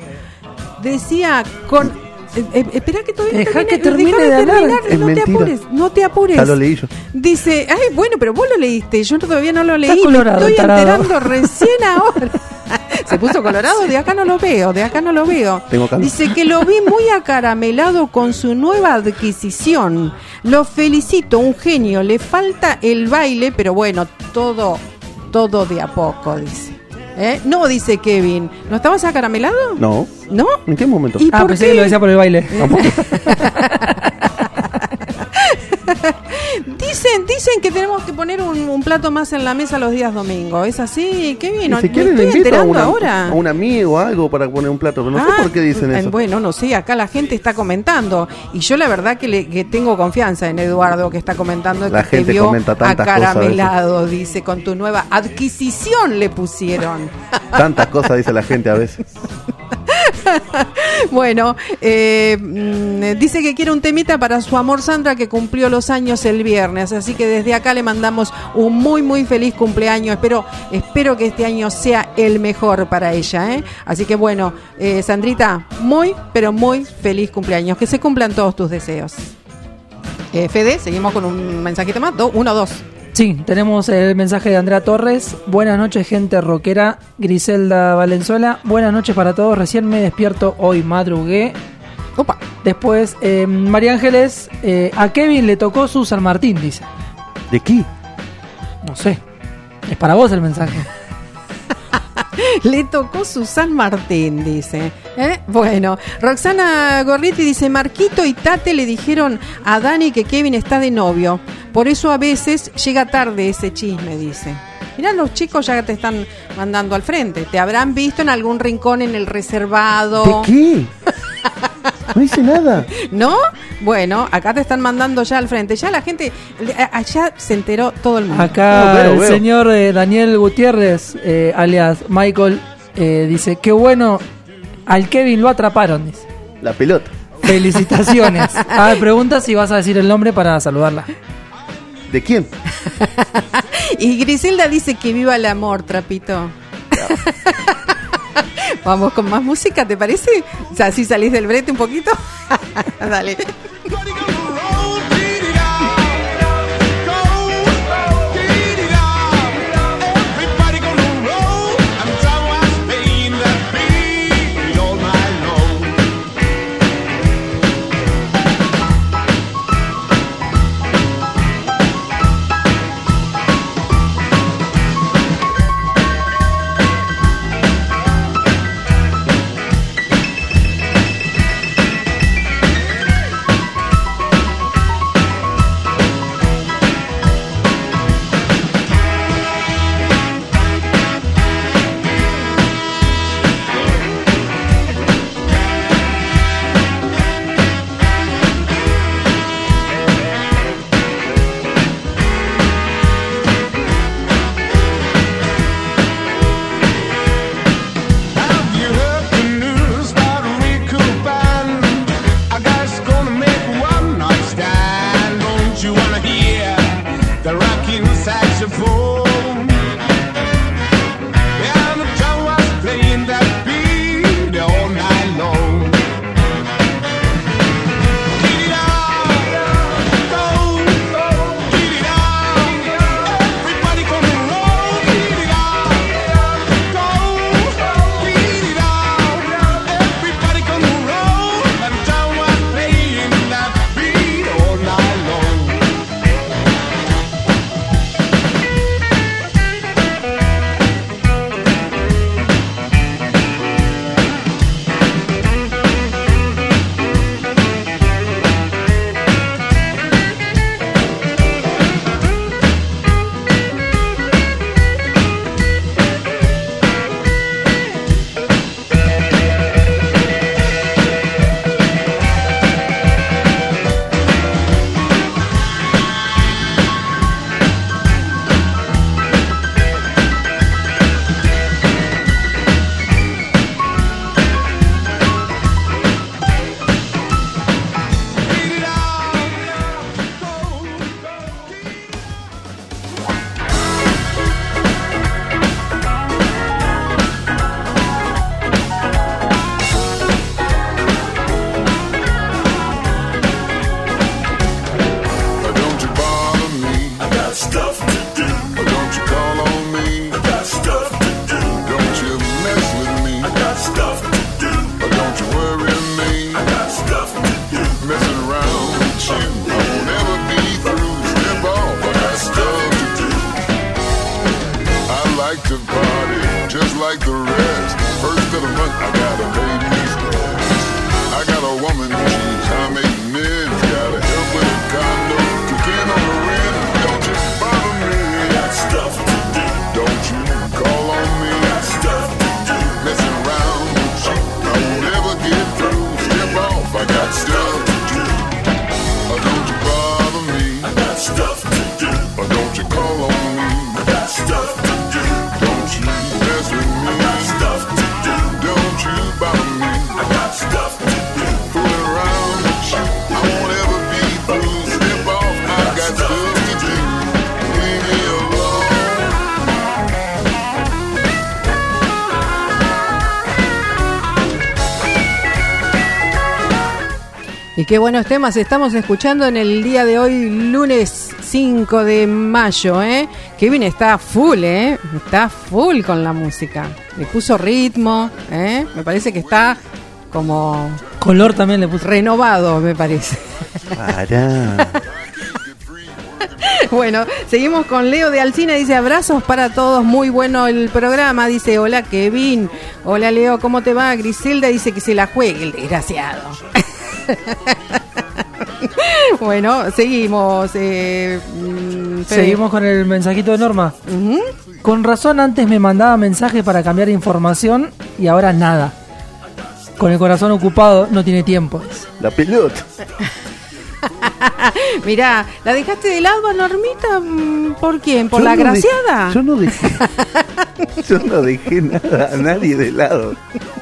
Decía con... Eh, eh, espera que todavía Deja no que termine, termine de hablar. Es no mentira. te apures, no te apures. Ya lo leí yo. Dice, ay, bueno, pero vos lo leíste, yo todavía no lo leí, Está colorado, me estoy tarado. enterando recién ahora. Se puso colorado, de acá no lo veo, de acá no lo veo. Tengo calor. Dice que lo vi muy acaramelado con su nueva adquisición. Lo felicito, un genio, le falta el baile, pero bueno, todo, todo de a poco, dice. ¿Eh? No, dice Kevin. ¿No estabas acaramelado? No. ¿No? ¿En qué momento? ¿Y Ah, por pensé qué? que lo decía por el baile. Dicen, dicen que tenemos que poner un, un plato más en la mesa los días domingos. ¿Es así? ¿Qué vino? Si ¿Me quieren, estoy invito a, enterando una- ahora? a un amigo o algo para poner un plato, pero no Ah, sé por qué dicen eh, eso. Bueno, no sé, acá la gente está comentando. Y yo la verdad que, le, que tengo confianza en Eduardo, que está comentando La que te gente vio comenta tantas cosas a acaramelado, dice, con tu nueva adquisición le pusieron. Tantas cosas dice la gente a veces. Bueno, eh, mm, dice que quiere un temita para su amor Sandra, que cumplió los años el viernes, así que desde acá le mandamos un muy muy feliz cumpleaños. Espero, espero que este año sea el mejor para ella, ¿eh? Así que bueno, eh, Sandrita, muy pero muy feliz cumpleaños, que se cumplan todos tus deseos. Eh, Fede, seguimos con un mensajito más, Do, uno, dos. Sí, tenemos el mensaje de Andrea Torres. Buenas noches, gente rockera. Griselda Valenzuela. Buenas noches para todos. Recién me despierto hoy, madrugué. Opa. Después, eh, María Ángeles. Eh, a Kevin le tocó su San Martín, dice. ¿De qué? No sé. Es para vos el mensaje. Le tocó su San Martín, dice. ¿Eh? Bueno, Roxana Gorriti dice, Marquito y Tate le dijeron a Dani que Kevin está de novio. Por eso a veces llega tarde ese chisme, dice. Mirá, los chicos ya te están mandando al frente. Te habrán visto en algún rincón en el reservado. ¿De qué? No hice nada. ¿No? Bueno, acá te están mandando ya al frente. Ya la gente, allá se enteró todo el mundo. Acá No, veo, el veo. señor eh, Daniel Gutiérrez, eh, alias Michael, eh, dice, qué bueno, al Kevin lo atraparon, dice. La pelota. Felicitaciones. Ah, pregunta si vas a decir el nombre para saludarla. ¿De quién? Y Griselda dice que viva el amor, Trapito. Vamos con más música, ¿te parece? O sea, si salís del brete un poquito. Dale. Woman, she's high maintenance, gotta help with a condo, kicking on the rent. Y qué buenos temas estamos escuchando en el día de hoy, lunes cinco de mayo, ¿eh? Kevin está full, ¿eh? Está full con la música. Le puso ritmo, ¿eh? Me parece que está como... Color también le puso. Renovado, me parece. Para. Bueno, seguimos con Leo de Alcina, dice abrazos para todos, muy bueno el programa, dice hola Kevin, hola Leo, ¿cómo te va? Griselda dice que se la juegue el desgraciado. Bueno, seguimos. Eh, seguimos con el mensajito de Norma. Uh-huh. Con razón antes me mandaba mensajes para cambiar información y ahora nada. Con el corazón ocupado no tiene tiempo. La pelota. Mirá, ¿la dejaste de lado a Normita? ¿Por quién? ¿Por yo la no graciada? Dejé, yo no dejé. Yo no dejé nada, a nadie de lado.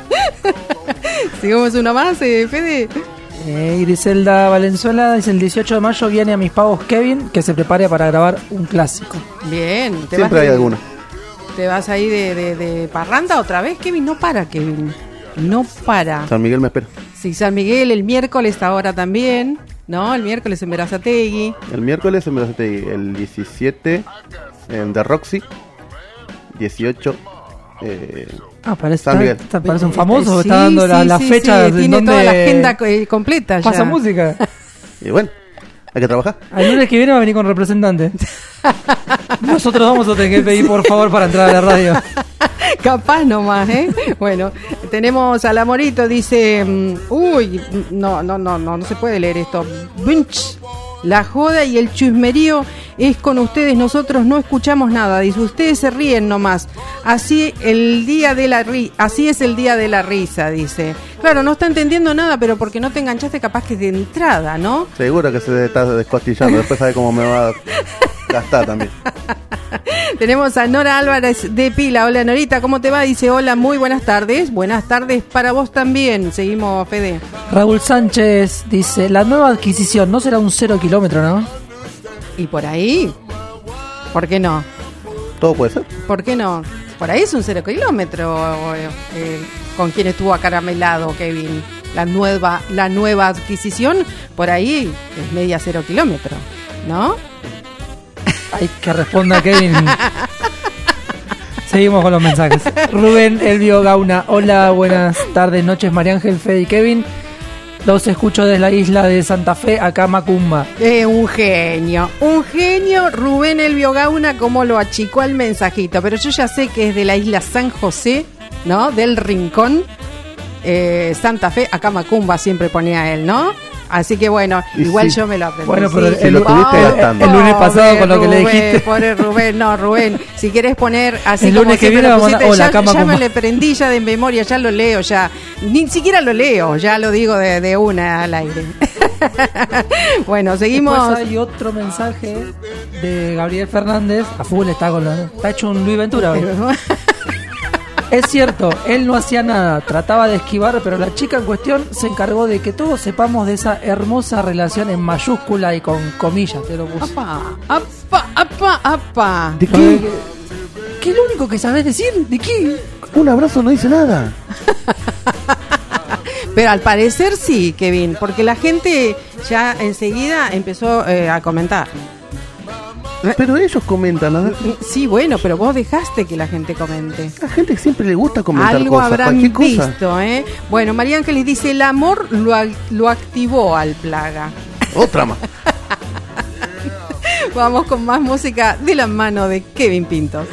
Sigamos uno más, eh, Fede. Eh, Griselda Valenzuela dice el dieciocho de mayo viene a mis pagos Kevin, que se prepare para grabar un clásico. Bien. ¿te Siempre vas hay de, alguna. ¿Te vas ahí de, de, de parranda otra vez, Kevin? No para, Kevin. No para. San Miguel me espera. Sí, San Miguel el miércoles ahora también, ¿no? El miércoles en Berazategui. El miércoles en Berazategui, el diecisiete en The Roxy, dieciocho... Eh, ah, parece, San Miguel. Está, parece un famoso, sí, está dando sí, la, la sí, fecha. Sí, tiene toda la agenda eh, completa ya. Pasa música. Y bueno, hay que trabajar. El lunes que viene va a venir con representante. Nosotros vamos a tener que pedir por favor para entrar a la radio. Capaz nomás, ¿eh? Bueno, tenemos al Amorito, dice... Uy, no, no, no, no, no se puede leer esto. Bunch. La joda y el chusmerío es con ustedes, nosotros no escuchamos nada. Dice, ustedes se ríen nomás. Así el día de la ri- así es el día de la risa, dice. Claro, no está entendiendo nada, pero porque no te enganchaste capaz que de entrada, ¿no? Seguro que se está descostillando, después sabe cómo me va a gastar también. Tenemos a Nora Álvarez de Pila. Hola Norita, ¿cómo te va? Dice, hola, muy buenas tardes. Buenas tardes para vos también. Seguimos, Fede. Raúl Sánchez dice, la nueva adquisición no será un cero kilómetro, ¿no? ¿Y por ahí? ¿Por qué no? Todo puede ser. ¿Por qué no? Por ahí es un cero kilómetro. Eh, ¿Con quién estuvo acaramelado, Kevin? La nueva, la nueva adquisición, por ahí es media cero kilómetro, ¿no? Hay que responda Kevin. Seguimos con los mensajes. Rubén Elvio Gauna. Hola, buenas tardes, noches, María Ángel, Fede y Kevin. Los escucho desde la isla de Santa Fe, acá Macumba. Eh, un genio, un genio Rubén Elvio Gauna, como lo achicó al mensajito. Pero yo ya sé que es de la isla San José, ¿no? Del Rincón, eh, Santa Fe, acá Macumba siempre ponía él, ¿no? Así que bueno, y igual sí. yo me lo aprendí. Bueno, pero sí. el, el, lo tuviste oh, gastando. el lunes pasado con lo que le Rubén, dijiste. Pobre Rubén, no, Rubén, si quieres poner así El como lunes que siempre viene lo vamos a- pusiste, hola, ya, cama ya como- me le prendí ya de memoria, ya lo leo, ya. Ni siquiera lo leo, ya lo digo de, de una al aire. Bueno, seguimos. Después hay otro mensaje de Gabriel Fernández. A full está con lo, está hecho un Luis Ventura hoy. Es cierto, él no hacía nada, trataba de esquivar, pero la chica en cuestión se encargó de que todos sepamos de esa hermosa relación en mayúscula y con comillas, te lo puse. Apa, apa, apa, apa. ¿De qué? ¿Qué es lo único que sabés decir? ¿De qué? Un abrazo no dice nada. Pero al parecer sí, Kevin, porque la gente ya enseguida empezó eh, a comentar. Pero ellos comentan, ¿no? Sí, bueno, pero vos dejaste que la gente comente. A la gente siempre le gusta comentar Algo cosas, habrán cualquier cosa. visto, ¿eh? Bueno, María Ángeles dice, el amor lo, a- lo activó al Plaga. Otra más. Vamos con más música de la mano de Kevin Pinto.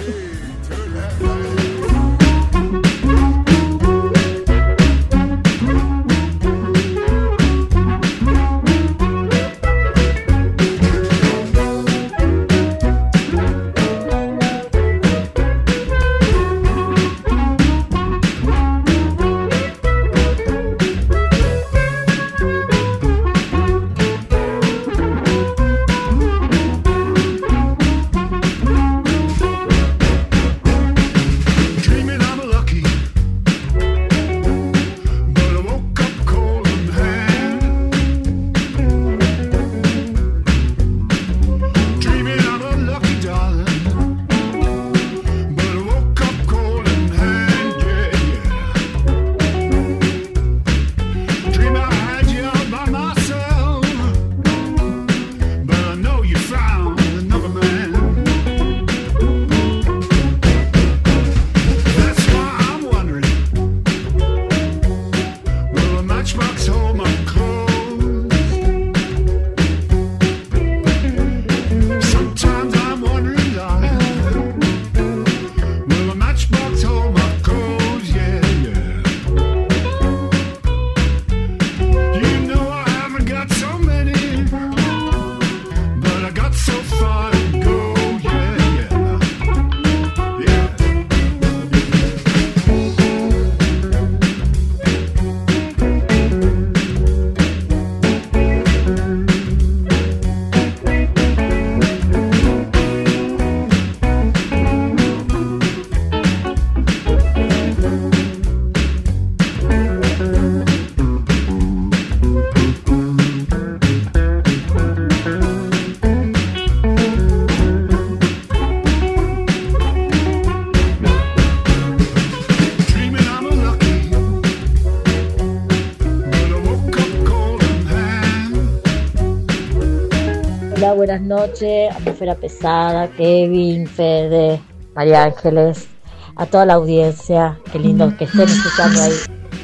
Hola, buenas noches, Atmósfera Pesada, Kevin, Fede, María Ángeles, a toda la audiencia, qué lindo que estén escuchando ahí.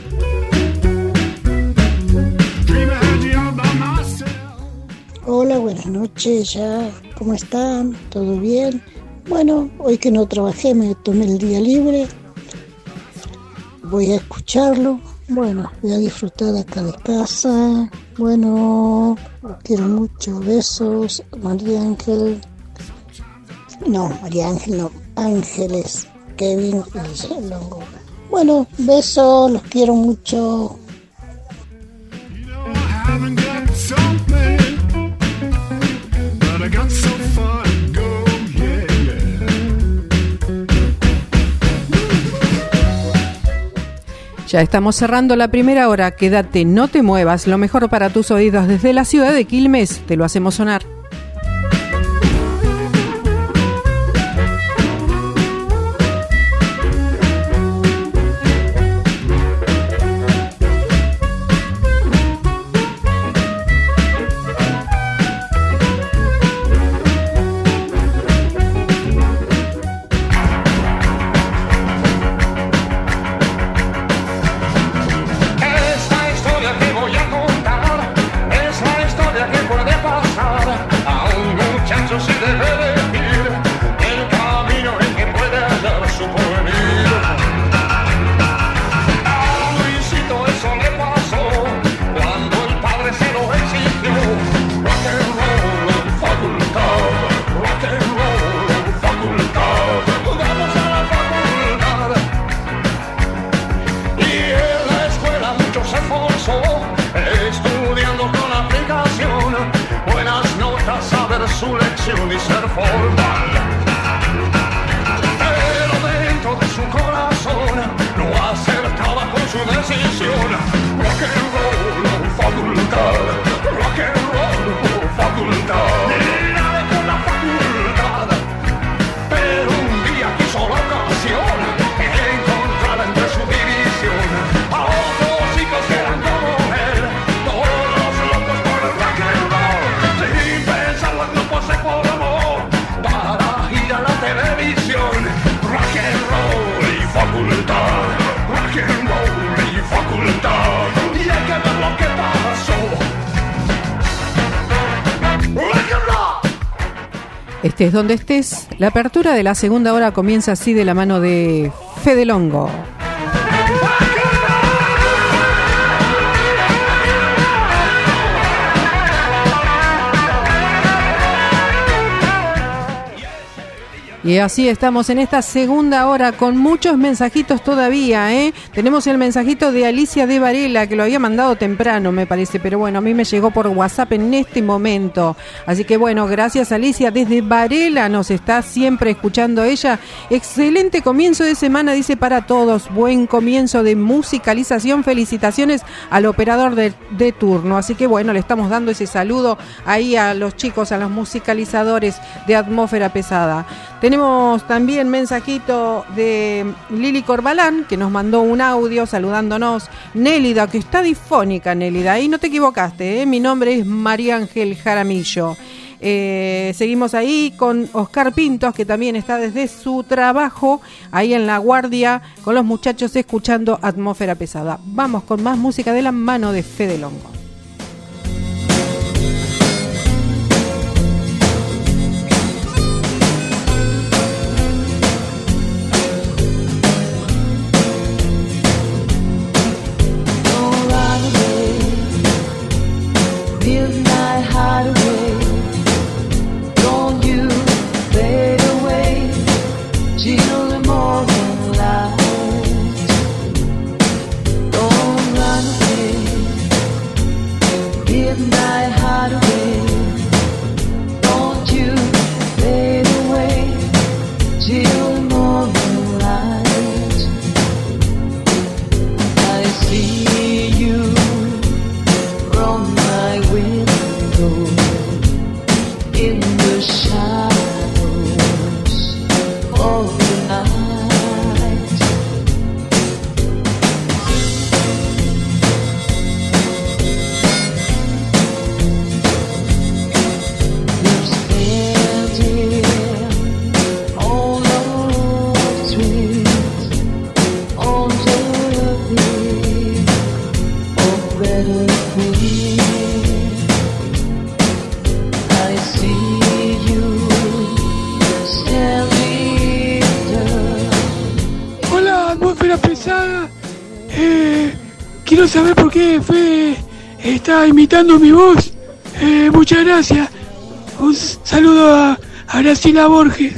Hola, buenas noches, ya, ¿cómo están? ¿Todo bien? Bueno, hoy que no trabajé, me tomé el día libre, voy a escucharlo, bueno, voy a disfrutar de acá de casa, bueno, los quiero mucho, besos, María Ángel, no, María Ángel, no, Ángeles, Kevin y Longo. Bueno, besos, los quiero mucho. Ya estamos cerrando la primera hora. Quédate, no te muevas. Lo mejor para tus oídos desde la ciudad de Quilmes. Te lo hacemos sonar. Estés donde estés, la apertura de la segunda hora comienza así de la mano de Fede Longo. Y así estamos en esta segunda hora con muchos mensajitos todavía, ¿eh? Tenemos el mensajito de Alicia de Varela, que lo había mandado temprano, me parece, pero bueno, a mí me llegó por WhatsApp en este momento. Así que bueno, gracias Alicia, desde Varela nos está siempre escuchando ella. Excelente comienzo de semana, dice, para todos. Buen comienzo de musicalización, felicitaciones al operador de, de turno. Así que bueno, le estamos dando ese saludo ahí a los chicos, a los musicalizadores de Atmósfera Pesada. Tenemos también mensajito de Lili Corbalán, que nos mandó un audio saludándonos. Nélida, que está difónica, Nélida, ahí no te equivocaste, ¿eh? Mi nombre es María Ángel Jaramillo. Eh, seguimos ahí con Oscar Pintos, que también está desde su trabajo, ahí en La Guardia, con los muchachos escuchando Atmósfera Pesada. Vamos con más música de la mano de Fede Longo. saber por qué Fede está imitando mi voz. Eh, muchas gracias. Un saludo a, a Graciela Borges.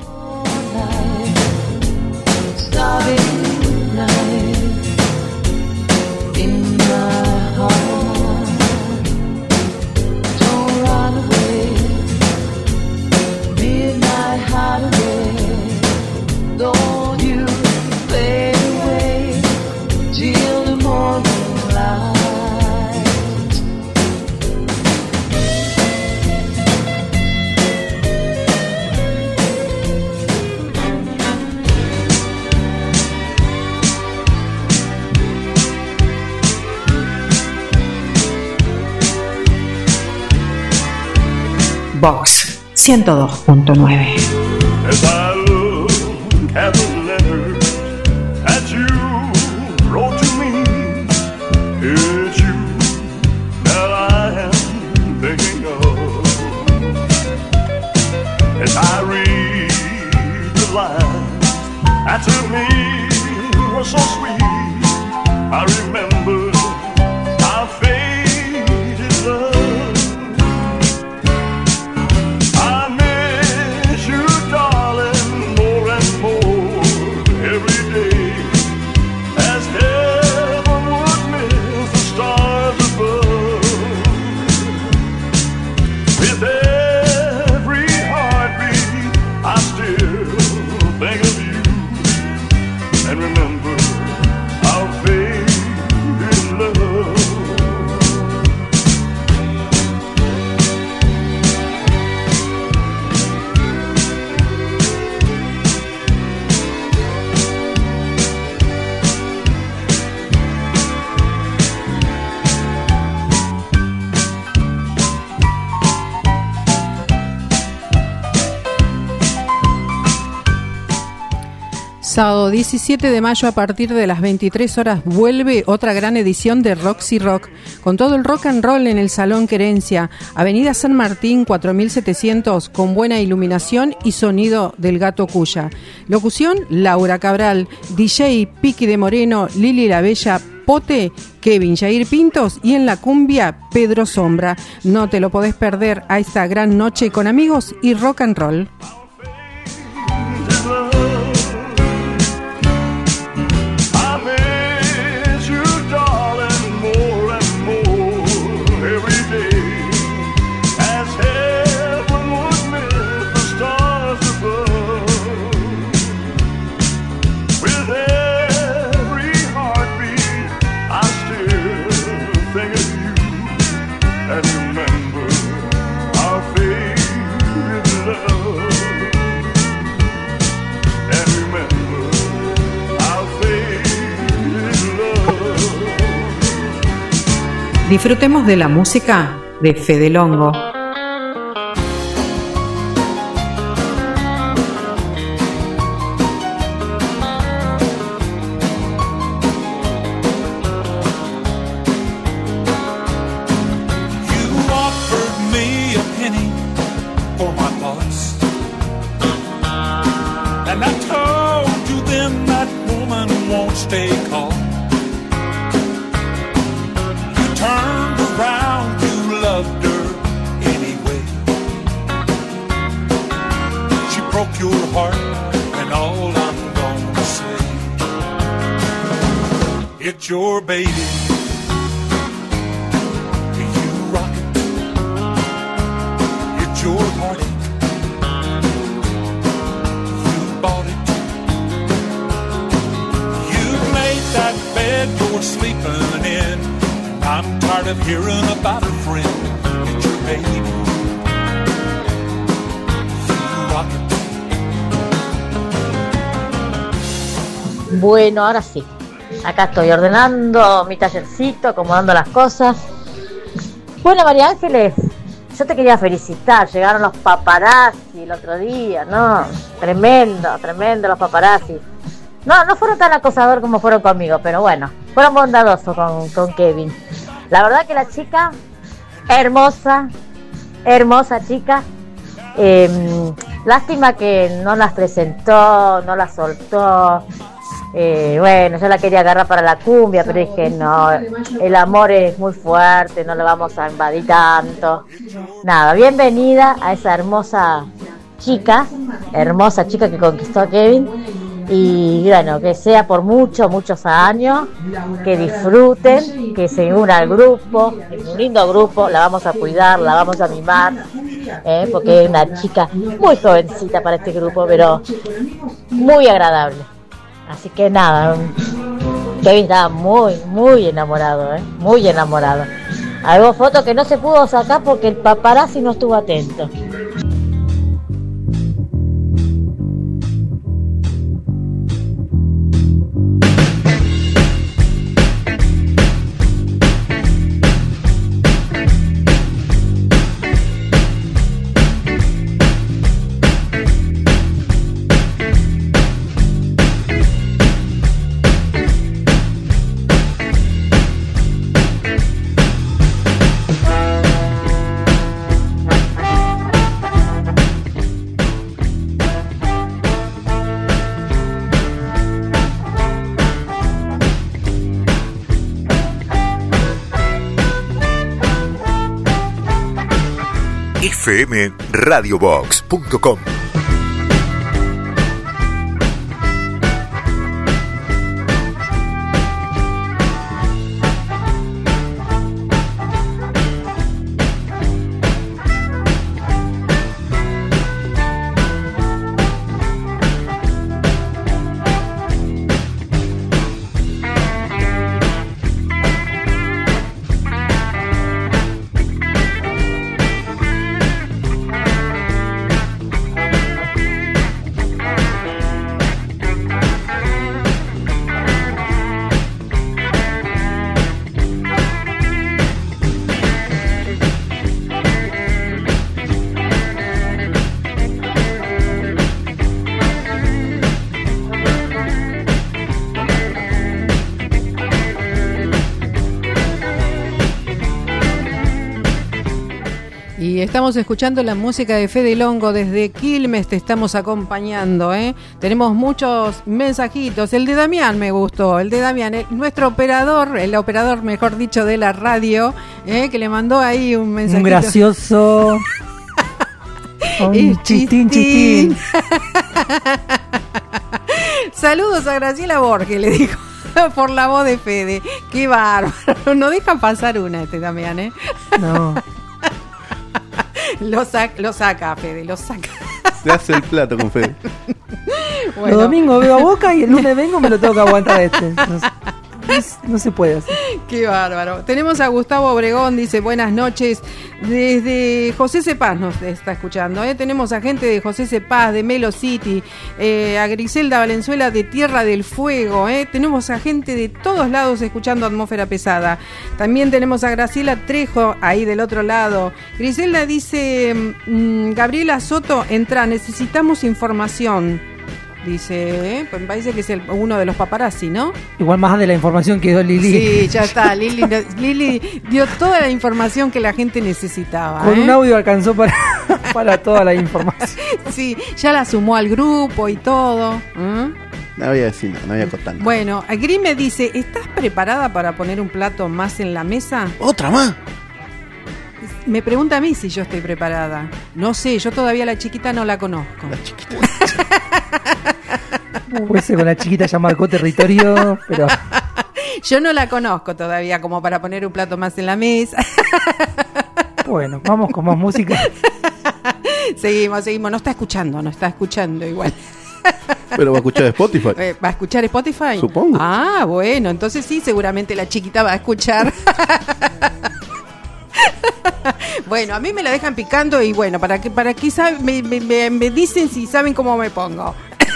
Vox ciento dos punto nueve. As I look at the letters that you wrote to me, it's you that I am thinking of. As I read the lines that to me were so sweet, I remember our faded love. Sábado diecisiete de mayo a partir de las veintitrés horas vuelve otra gran edición de Roxy Rock, con todo el rock and roll en el Salón Querencia, Avenida San Martín cuatro mil setecientos, con buena iluminación y sonido del Gato Cuya. Locución, Laura Cabral, D J, Piqui de Moreno, Lili la Bella, Pote, Kevin Jair Pintos y en la cumbia, Pedro Sombra. No te lo podés perder a esta gran noche con amigos y rock and roll. Disfrutemos de la música de Fede Longo. It's your baby. You rock it. It's your heartache. You bought it. You've made that bed you're sleeping in. I'm tired of hearing about a friend. It's your baby. You rock it. Bueno, ahora sí. Acá estoy ordenando mi tallercito, acomodando las cosas. Bueno, María Ángeles, yo te quería felicitar. Llegaron los paparazzi el otro día, ¿no? Tremendo, tremendo los paparazzi. No, no fueron tan acosador como fueron conmigo, pero bueno, fueron bondadosos con, con Kevin. La verdad que la chica, hermosa, hermosa chica. Eh, lástima que no las presentó, no las soltó. Eh, bueno, yo la quería agarrar para la cumbia, pero dije, no, el amor es muy fuerte, no lo vamos a invadir tanto. Nada, bienvenida a esa hermosa chica, hermosa chica que conquistó a Kevin. Y bueno, que sea por muchos, muchos años, que disfruten, que se una al grupo, es un lindo grupo, la vamos a cuidar, la vamos a mimar, ¿eh? Porque es una chica muy jovencita para este grupo, pero muy agradable. Así que nada, Kevin estaba muy, muy enamorado, ¿eh? Muy enamorado. Hago fotos que no se pudo sacar porque el paparazzi no estuvo atento. F M radio box punto com. Estamos escuchando la música de Fede Longo desde Quilmes, te estamos acompañando, ¿eh? Tenemos muchos mensajitos. El de Damián me gustó, el de Damián, el, nuestro operador, el operador, mejor dicho, de la radio, ¿eh? Que le mandó ahí un mensajito. Un gracioso. Un chistín, chistín. Saludos a Graciela Borges, le dijo, por la voz de Fede. Qué bárbaro. No dejan pasar una este Damián, ¿eh? No. Lo, sac, lo saca, Fede, lo saca. Se hace el plato con Fede. Bueno. Los domingos veo a Boca y el lunes vengo me lo tengo que aguantar este. No, no se puede hacer. Qué bárbaro. Tenemos a Gustavo Obregón, dice buenas noches. Desde José Cepaz nos está escuchando. ¿eh? Tenemos a gente de José Cepaz, de Melo City, eh, a Griselda Valenzuela de Tierra del Fuego. ¿eh? Tenemos a gente de todos lados escuchando Atmósfera Pesada. También tenemos a Graciela Trejo ahí del otro lado. Griselda dice, mmm, Gabriela Soto, entra, necesitamos información. Dice, ¿eh? Pues me parece que es el, uno de los paparazzi, ¿no? Igual más de la información que dio Lili. Sí, ya está. Lili, Lili dio toda la información que la gente necesitaba. Con ¿eh? un audio alcanzó para, para toda la información. Sí, ya la sumó al grupo y todo. ¿eh? No voy a decir nada, no voy a contar nada. Bueno, Gris me dice, ¿estás preparada para poner un plato más en la mesa? ¿Otra más? Me pregunta a mí si yo estoy preparada. No sé, yo todavía la chiquita no la conozco. La chiquita. Pues con la chiquita ya marcó territorio, pero... Yo no la conozco todavía como para poner un plato más en la mesa. Bueno, vamos con más música. Seguimos, seguimos. No está escuchando, no está escuchando igual. Pero va a escuchar Spotify. Eh, ¿Va a escuchar Spotify? Supongo. Ah, bueno, entonces sí, seguramente la chiquita va a escuchar. Bueno, a mí me la dejan picando y bueno, para que para que sabe, me, me, me dicen si saben cómo me pongo.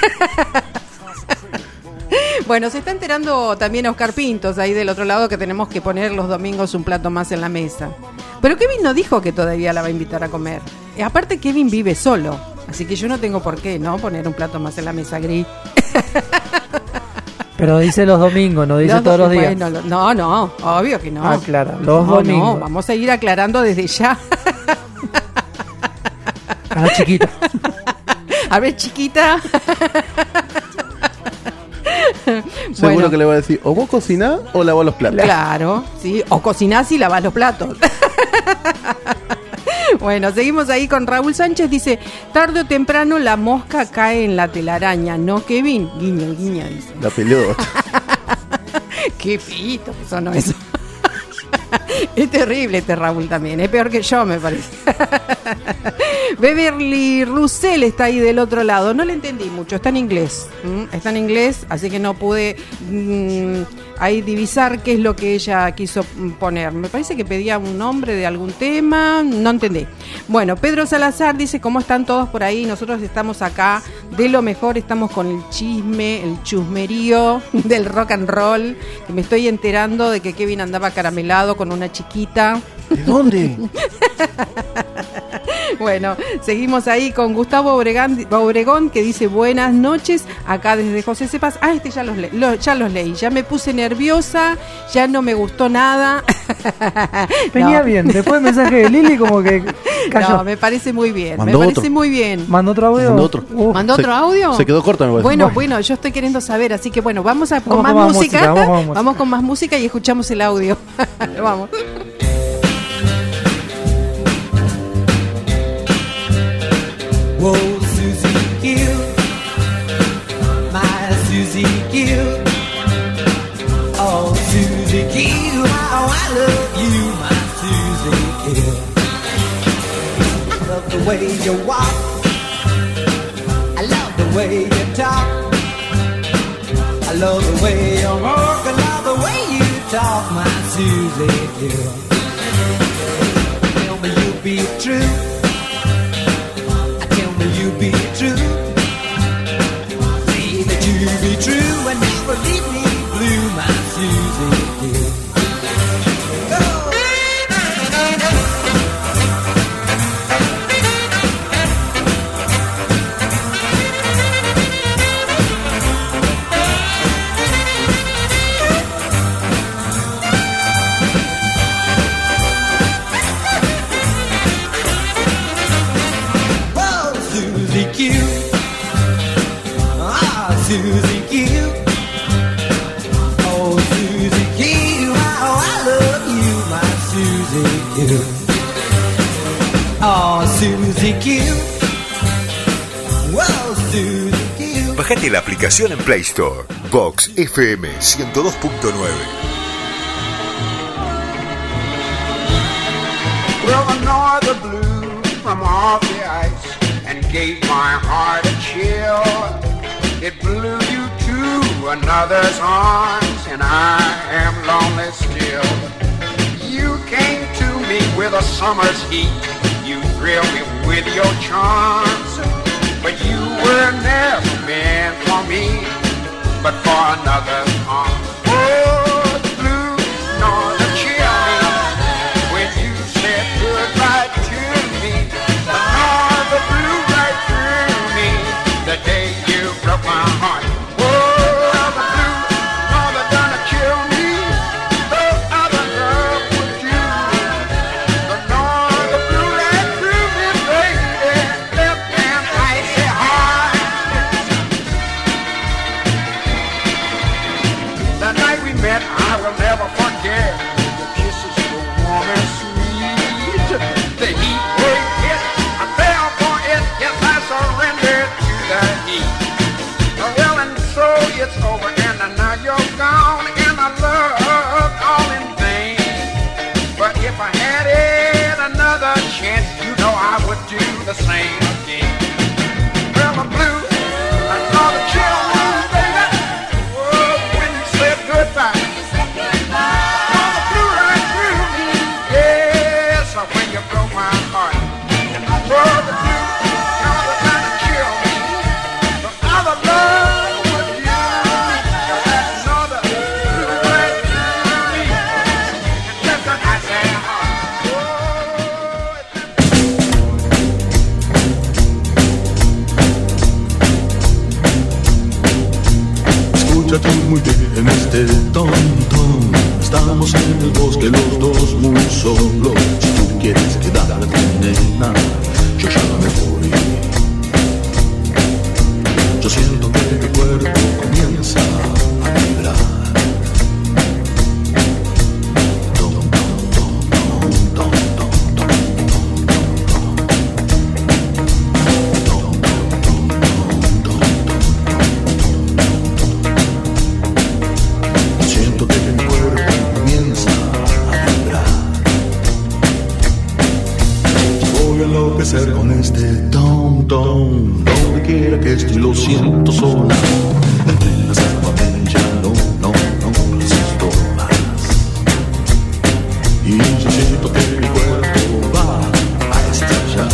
Bueno, se está enterando también Oscar Pintos ahí del otro lado que tenemos que poner los domingos un plato más en la mesa. Pero Kevin no dijo que todavía la va a invitar a comer. Y aparte Kevin vive solo, así que yo no tengo por qué, ¿no? Poner un plato más en la mesa, Gris. Pero dice los domingos, no dice los todos do- los días. Bueno, no, no, obvio que no. Ah, claro, los no, domingos. No, vamos a ir aclarando desde ya. A la chiquita. A ver, chiquita. Seguro Bueno. que le va a decir, o vos cocinás o lavás los platos. Claro, sí. O cocinás y lavás los platos. Bueno, seguimos ahí con Raúl Sánchez. Dice, tarde o temprano la mosca cae en la telaraña, ¿no, Kevin? Guiño, guiño, dice. La pelota. Qué pito que sonó eso. Es terrible este Raúl también, es peor que yo, me parece. Beverly Russell está ahí del otro lado. No le entendí mucho, está en inglés. ¿m? Está en inglés, así que no pude mmm, ahí divisar qué es lo que ella quiso poner. Me parece que pedía un nombre de algún tema, no entendí. Bueno, Pedro Salazar dice, ¿cómo están todos por ahí? Nosotros estamos acá de lo mejor, estamos con el chisme, el chusmerío del rock and roll, que me estoy enterando de que Kevin andaba caramelado con una chiquita. ¿De dónde? Bueno, seguimos ahí con Gustavo Obregón, Obregón, que dice buenas noches, acá desde José Cepas. Ah, este ya los, le, lo, ya los leí, ya me puse nerviosa, ya no me gustó nada. Venía No. bien, después del mensaje de Lili como que cayó. No, me parece muy bien, Mandó me parece otro. muy bien. ¿Mandó otro audio? Mandó otro. Uh, ¿Mandó Se- otro audio? Se quedó corto, me parece. Bueno, bueno, yo estoy queriendo saber, así que bueno, vamos a, con Vamos más con más música, música, vamos con más música. vamos con más música y escuchamos el audio. Vamos. Whoa, Susie Q, my Susie Q. Oh, Susie Q, how I love you, my Susie Q. I love the way you walk, I love the way you talk, I love the way you walk, I love the way you talk, my Susie Q. Tell me you'll be true. You be true, say that you be true and never leave me blue, my Susie. Q. Ah, Susie Q. Oh, Susie Q. How I love you, my Susie Q. Oh, Susie Q. Well, Susie Q. Bájate la aplicación en Play Store. Vox F M ciento dos punto nueve. Well, I know the blue from off the ice and gave my heart a chill. It blew you to another's arms, and I am lonely still. You came to me with a summer's heat. You thrilled me with your charms, but you were never meant for me, but for another's arms. Oh, the blue nor the chill me when you said goodbye to me. The nor the blue right through me the day you broke my heart. Oh, the blue nor the gonna kill me. The other love would do. The nor the blue right through me, baby, left an icy heart. The night we met, I will never forget. Your kisses were warm and sweet. The heat they hit, I fell for it. Yes, I surrendered to the heat. Oh, well, and so it's over, and now you're gone, and I love all in vain. But if I had it another chance, you know I would do the same again. Well, I'm blue, I saw the chill one, baby. Oh, when you said goodbye. Saw the blue right through me. Yes, when you broke my heart. Oh, the blue, you're the kind to kill me. The other love would you. Saw the blue right through me. And left an icy heart. Escucha tú muy bien este ton-ton. Estamos en el bosque los dos muy solos. Si tú quieres quedarte, nena, yo ya me voy. Yo siento que mi cuerpo comienza a vibrar. Voy a enloquecer con este tom tom, donde quiera que esté lo siento sonar. Entre las aguas ya no, no, no resisto más. Y yo siento que mi cuerpo va a estallar.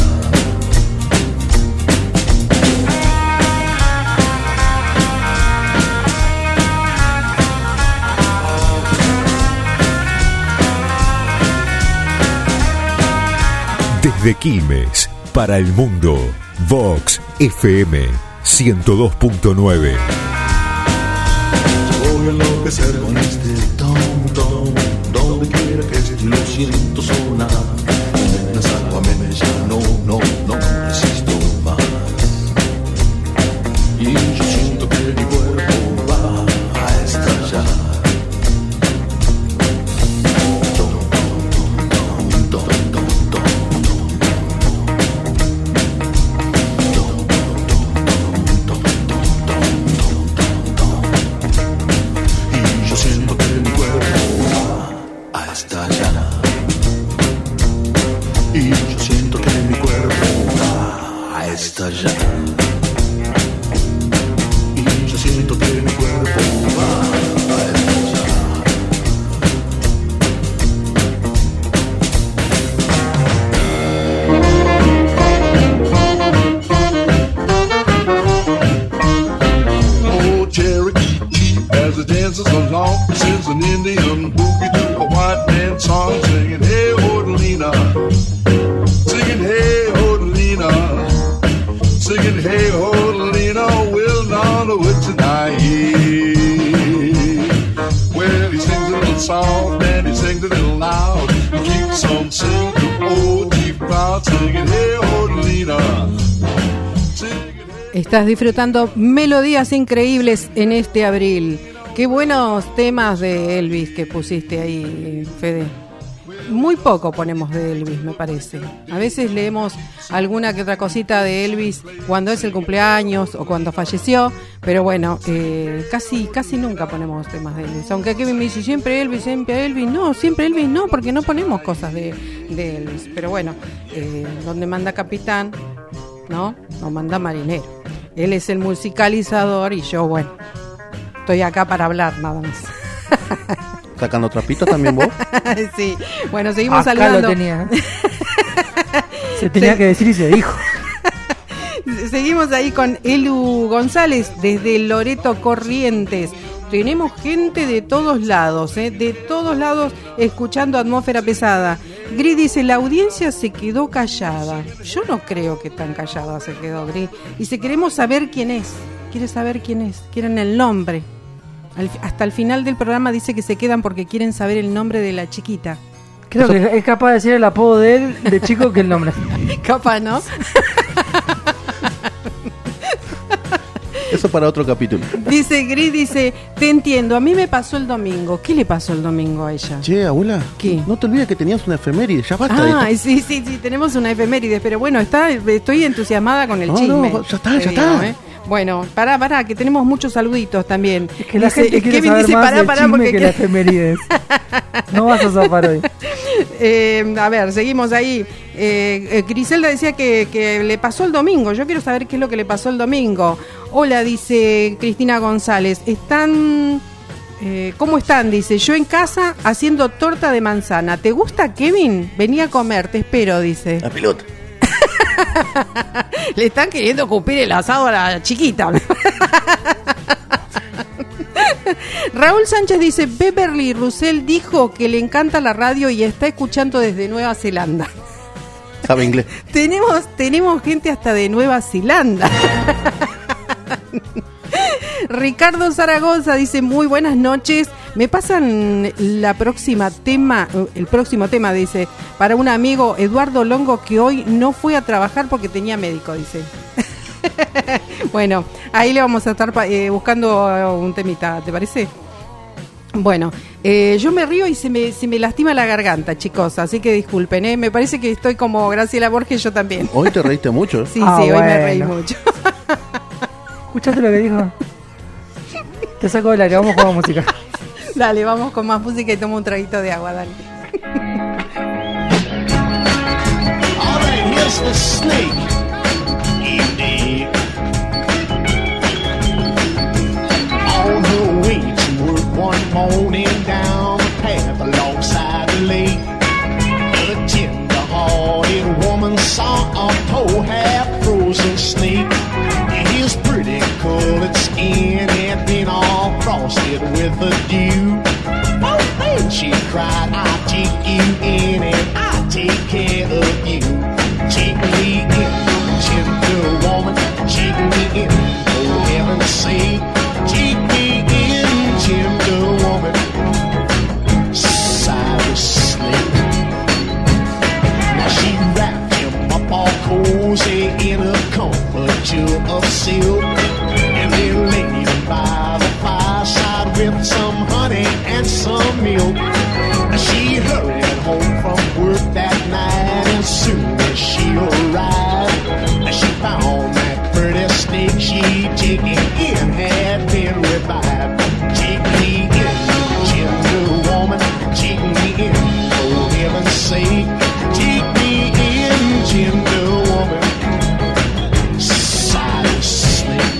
Desde Quilmes, para el mundo, Vox F M ciento dos punto nueve. Voy a enloquecer con este tom tom, donde quiera que esté lo siento sonar. En las aguas ya no, no, no resisto más. Y yo siento que mi cuerpo va a estallar. Y yo siento que mi cuerpo va a estallar. Y yo siento que mi cuerpo va a estallar. Oh, Cherokee, as it dances along, sings an Indian boogie to a white man's song, singing, hey, Ordelina. Hey, Ordelina, singing, hey, Ordelina, we'll not know it tonight. Well, he sings a little soft and he sings a little loud. He keeps on singing to old Deep Cloud, singing, hey, Ordelina. Estás disfrutando melodías increíbles en este abril. Qué buenos temas de Elvis que pusiste ahí, Fede. Muy poco ponemos de Elvis, me parece. A veces leemos alguna que otra cosita de Elvis cuando es el cumpleaños o cuando falleció, pero bueno, eh, casi casi nunca ponemos temas de Elvis. Aunque Kevin me dice siempre Elvis, siempre Elvis. No, siempre Elvis no, porque no ponemos cosas de, de Elvis. Pero bueno, eh, donde manda capitán, ¿no? No manda marinero. Él es el musicalizador y yo, bueno, estoy acá para hablar nada más. ¿Sacando trapito también vos? Sí, bueno, seguimos Acá saludando. Lo tenía. Se tenía que decir y se dijo. Seguimos ahí con Elu González desde Loreto Corrientes. Tenemos gente de todos lados, ¿eh? de todos lados escuchando Atmósfera Pesada. Gris dice, la audiencia se quedó callada. Yo no creo que tan callada se quedó, Gris. Dice, queremos saber quién es. Quiere saber quién es. Quieren el nombre. Al, hasta el final del programa dice que se quedan porque quieren saber el nombre de la chiquita. Creo Eso... que es capaz de decir el apodo de él, de chico, que el nombre. Capaz, ¿no? Eso para otro capítulo. Dice Gris, dice, te entiendo, a mí me pasó el domingo. ¿Qué le pasó el domingo a ella? Che, abuela, ¿qué? No te olvides que tenías una efeméride, ya basta. Ah, sí, sí, sí, tenemos una efeméride, pero bueno, está, estoy entusiasmada con el no, chisme. No, ya está, ya digo, está. ¿eh? Bueno, pará, pará, que tenemos muchos saluditos también. Es que la dice, gente quiere Kevin saber dice, más pará, del pará, chisme porque que la efemérides. No vas a zafar hoy. Eh, a ver, seguimos ahí. Eh, eh, Griselda decía que, que le pasó el domingo. Yo quiero saber qué es lo que le pasó el domingo. Hola, dice Cristina González. Están... Eh, ¿Cómo están? Dice, yo en casa haciendo torta de manzana. ¿Te gusta, Kevin? Vení a comer, te espero, dice. La pelota. Le están queriendo escupir el asado a la chiquita. Raúl Sánchez dice, Beverly Russell dijo que le encanta la radio y está escuchando desde Nueva Zelanda. Sabe inglés. Tenemos, tenemos gente hasta de Nueva Zelanda. Ricardo Zaragoza dice, muy buenas noches. Me pasan la próxima tema, el próximo tema, dice, para un amigo Eduardo Longo que hoy no fue a trabajar porque tenía médico, dice. Bueno, ahí le vamos a estar eh, buscando un temita, ¿te parece? Bueno, eh, yo me río y se me, se me lastima la garganta, chicos, así que disculpen, ¿eh? Me parece que estoy como Graciela Borges, yo también. ¿Hoy te reíste mucho? Sí, ah, sí, bueno. hoy me reí mucho. ¿Escuchaste lo que dijo? Te saco de la que vamos a jugar música. Dale, vamos con más música y tomo un traguito de agua, dale. All right, here's the snake you dig. On her way to work one morning down the path alongside the lake, a tender-hearted woman saw a poor half-frozen snake. His pretty colored skin had been all frosted with the dew. And she cried, I'll take you in and I'll take care of you. Take me in, tender woman, take me in, for heaven's sake. Take me in, tender woman, sighed the snake. Now she wrapped him up all cozy in a comforter of silk, and then laid him by the fireside with some honey and some milk. She hurried home from work that night, and soon as she arrived, she found that pretty snake she'd taken in had been revived. Take me in, tender woman, take me in, for heaven's sake. Take me in, tender woman, sighed the snake.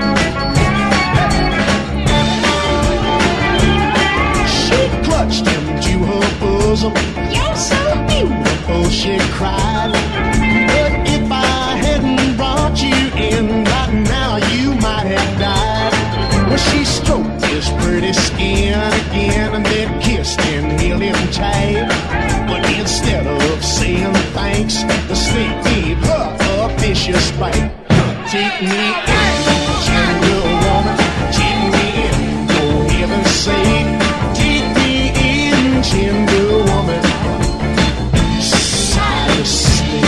She clutched him to her bosom. You're so beautiful, she cried. But if I hadn't brought you in, by now you might have died. Well, she stroked his pretty skin again and then kissed and held him tight. But instead of saying thanks, the snake gave her a vicious bite. Take me in, tender woman, take me in, for heaven's sake. Take me in, tender woman, sighed the snake.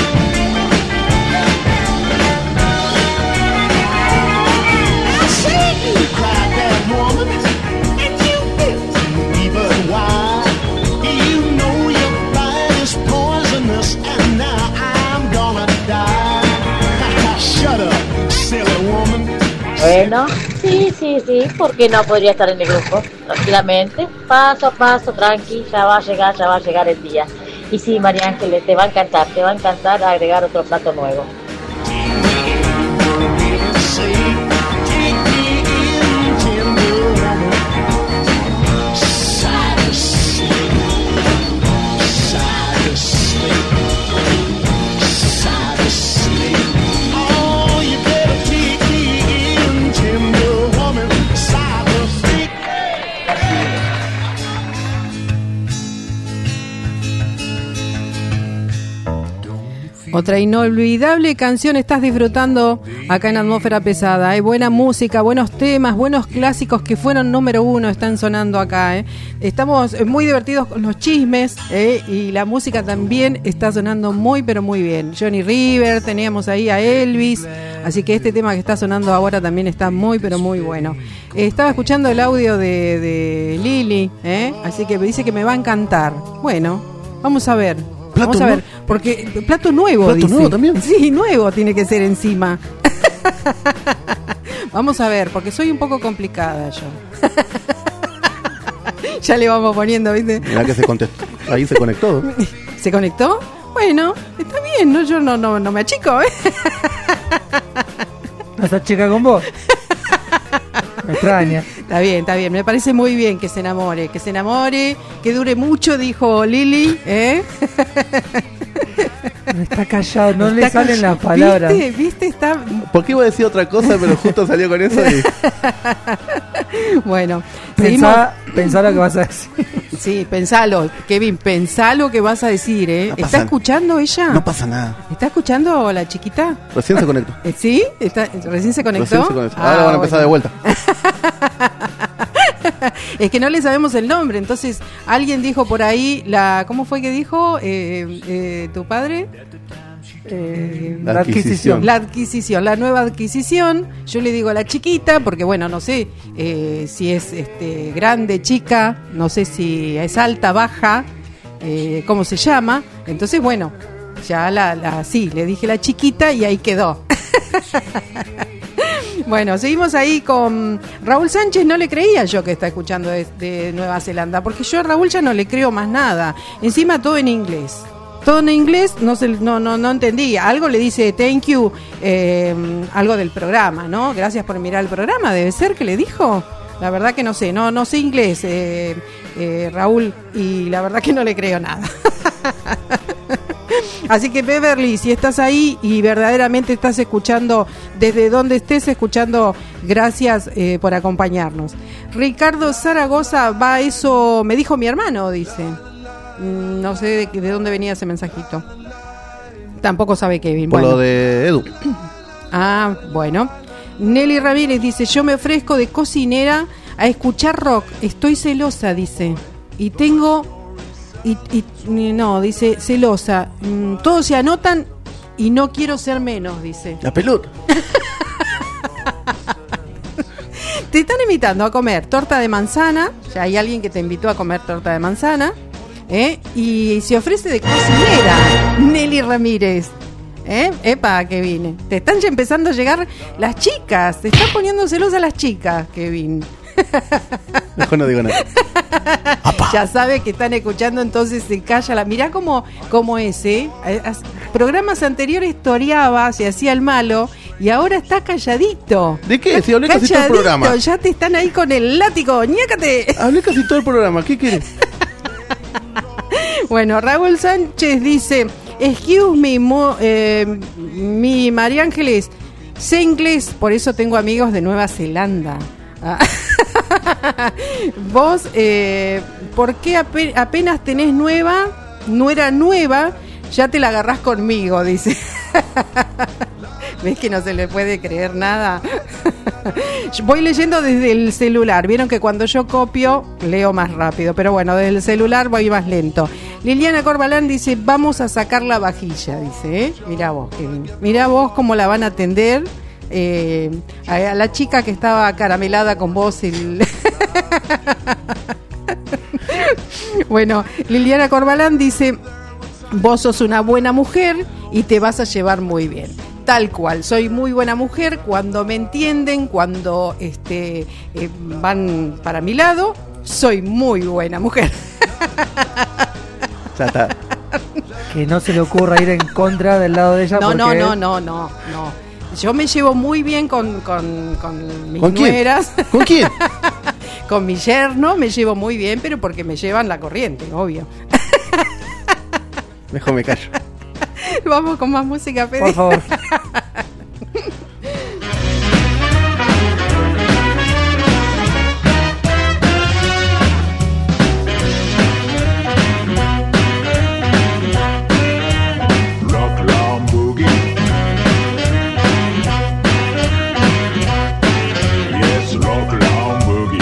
I said you cried that woman, and you didn't even why. You know your bite is poisonous, and now I'm gonna die. Shut up, silly woman. Bueno, sí, sí, sí, ¿por qué no podría estar en el grupo? Tranquilamente, paso a paso, tranqui, ya va a llegar, ya va a llegar el día. Y sí, María Ángeles, te va a encantar, te va a encantar agregar otro plato nuevo. Otra inolvidable canción estás disfrutando acá en Atmósfera Pesada. Hay buena música, buenos temas, buenos clásicos que fueron número uno, están sonando acá. ¿eh? Estamos muy divertidos con los chismes ¿eh? y la música también está sonando muy, pero muy bien. Johnny River, teníamos ahí a Elvis, así que este tema que está sonando ahora también está muy, pero muy bueno. Eh, estaba escuchando el audio de, de Lili, ¿eh? así que me dice que me va a encantar. Bueno, vamos a ver. Vamos a ver, porque plato nuevo, ¿Plato dice. nuevo también? Sí, nuevo tiene que ser encima. Vamos a ver, porque soy un poco complicada yo. Ya le vamos poniendo, ¿viste? Mirá que se contestó, ahí se conectó. ¿Se conectó? Bueno, está bien, ¿no? Yo no, no, no me achico, ¿eh? ¿No estás chica con vos? Me extraña. Está bien, está bien. Me parece muy bien que se enamore, que se enamore, que dure mucho, dijo Lili, ¿eh? Está callado, no está le salen callado. las palabras. ¿Viste? ¿Viste? Está... ¿Por qué iba a decir otra cosa, pero justo salió con eso? Y... Bueno, pensá, pensá lo que vas a decir. Sí, pensalo, Kevin, pensá lo que vas a decir, ¿eh? No ¿Está pasa, escuchando ella? No pasa nada. ¿Está escuchando la chiquita? Recién se conectó. ¿Sí? ¿Está, ¿Recién se conectó? Recién se conectó. Ah, Ahora van a empezar bueno. de vuelta. Es que no le sabemos el nombre, entonces alguien dijo por ahí, la ¿cómo fue que dijo eh, eh, tu padre? Eh, la, adquisición. La adquisición, la nueva adquisición. Yo le digo a la chiquita, porque bueno, no sé eh, si es este grande, chica, no sé si es alta, baja, eh, cómo se llama. Entonces, bueno, ya la, la sí, le dije la chiquita y ahí quedó. Bueno, seguimos ahí con Raúl Sánchez. No le creía yo que está escuchando de, de Nueva Zelanda, porque yo a Raúl ya no le creo más nada. Encima todo en inglés. todo en inglés, no, se, no, no, no entendía. Algo le dice thank you, eh, algo del programa, ¿no? Gracias por mirar el programa, debe ser que le dijo. La verdad que no sé, no, no sé inglés, eh, eh, Raúl, y la verdad que no le creo nada. Así que Beverly, si estás ahí y verdaderamente estás escuchando, desde donde estés escuchando, gracias eh, por acompañarnos. Ricardo Zaragoza, va, eso me dijo mi hermano, dice. Mm, no sé de, de dónde venía ese mensajito. Tampoco sabe Kevin. Por bueno. lo de Edu. Ah, bueno. Nelly Ramírez dice, yo me ofrezco de cocinera a escuchar rock. Estoy celosa, dice. Y tengo... Y, y no, dice, celosa. Mm, todos se anotan y no quiero ser menos, dice. La pelota. Te están invitando a comer torta de manzana. Ya hay alguien que te invitó a comer torta de manzana. ¿eh? Y se ofrece de cocinera. Nelly Ramírez. ¿Eh? Epa, Kevin. Te están ya empezando a llegar las chicas. Te están poniendo celosa las chicas, Kevin. Mejor no digo nada. Ya sabe que están escuchando, entonces se calla. La... Mirá cómo, cómo es, ¿eh? Programas anteriores toreaba, se hacía el malo y ahora está calladito. ¿De qué? Si hablé casi todo el programa. Ya te están ahí con el látigo. ¡Ñácate! Hablé casi todo el programa. ¿Qué quieres? Bueno, Raúl Sánchez dice: excuse me, mo, eh, mi María Ángeles, sé inglés, por eso tengo amigos de Nueva Zelanda. Ah. Vos, eh, ¿por qué ape- apenas tenés nueva, no era nueva, ya te la agarrás conmigo? Dice. ¿Ves que no se le puede creer nada? Voy leyendo desde el celular. Vieron que cuando yo copio, leo más rápido. Pero bueno, desde el celular voy más lento. Liliana Corbalán dice, vamos a sacar la vajilla. Dice, ¿eh? Mirá vos, Kevin. Mirá vos cómo la van a atender. Eh, a, a la chica que estaba caramelada con vos. El... Bueno, Liliana Corbalán dice, vos sos una buena mujer y te vas a llevar muy bien. Tal cual, soy muy buena mujer cuando me entienden, cuando este eh, van para mi lado, soy muy buena mujer. Ya está. Que no se le ocurra ir en contra del lado de ella. No, porque... no, no, no, no, no. Yo me llevo muy bien con, con, con mis ¿Con quién? nueras. ¿Con quién? Con mi yerno me llevo muy bien, pero porque me llevan la corriente, obvio. Mejor me callo. Vamos con más música, Fede. Por favor. Rockland boogie. Yes, rockland boogie.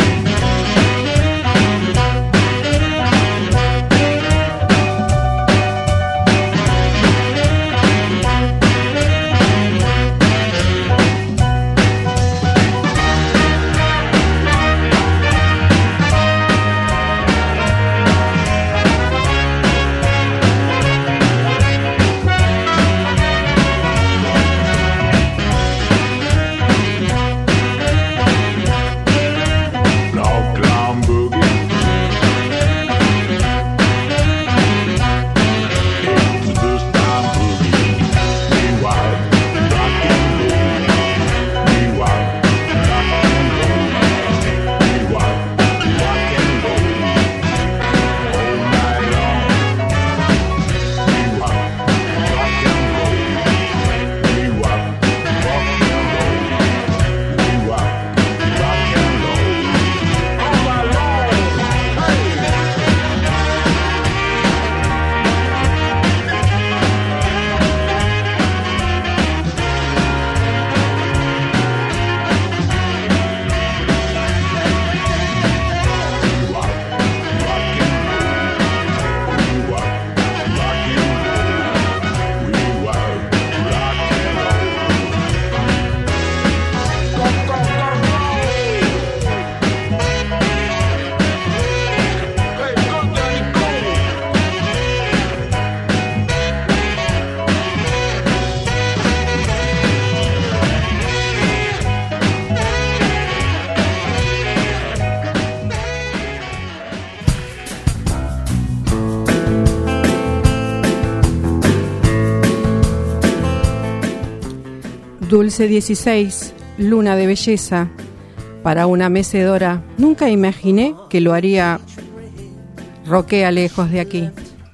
Dulce dieciséis, luna de belleza, para una mecedora. Nunca imaginé que lo haría. Roquea lejos de aquí.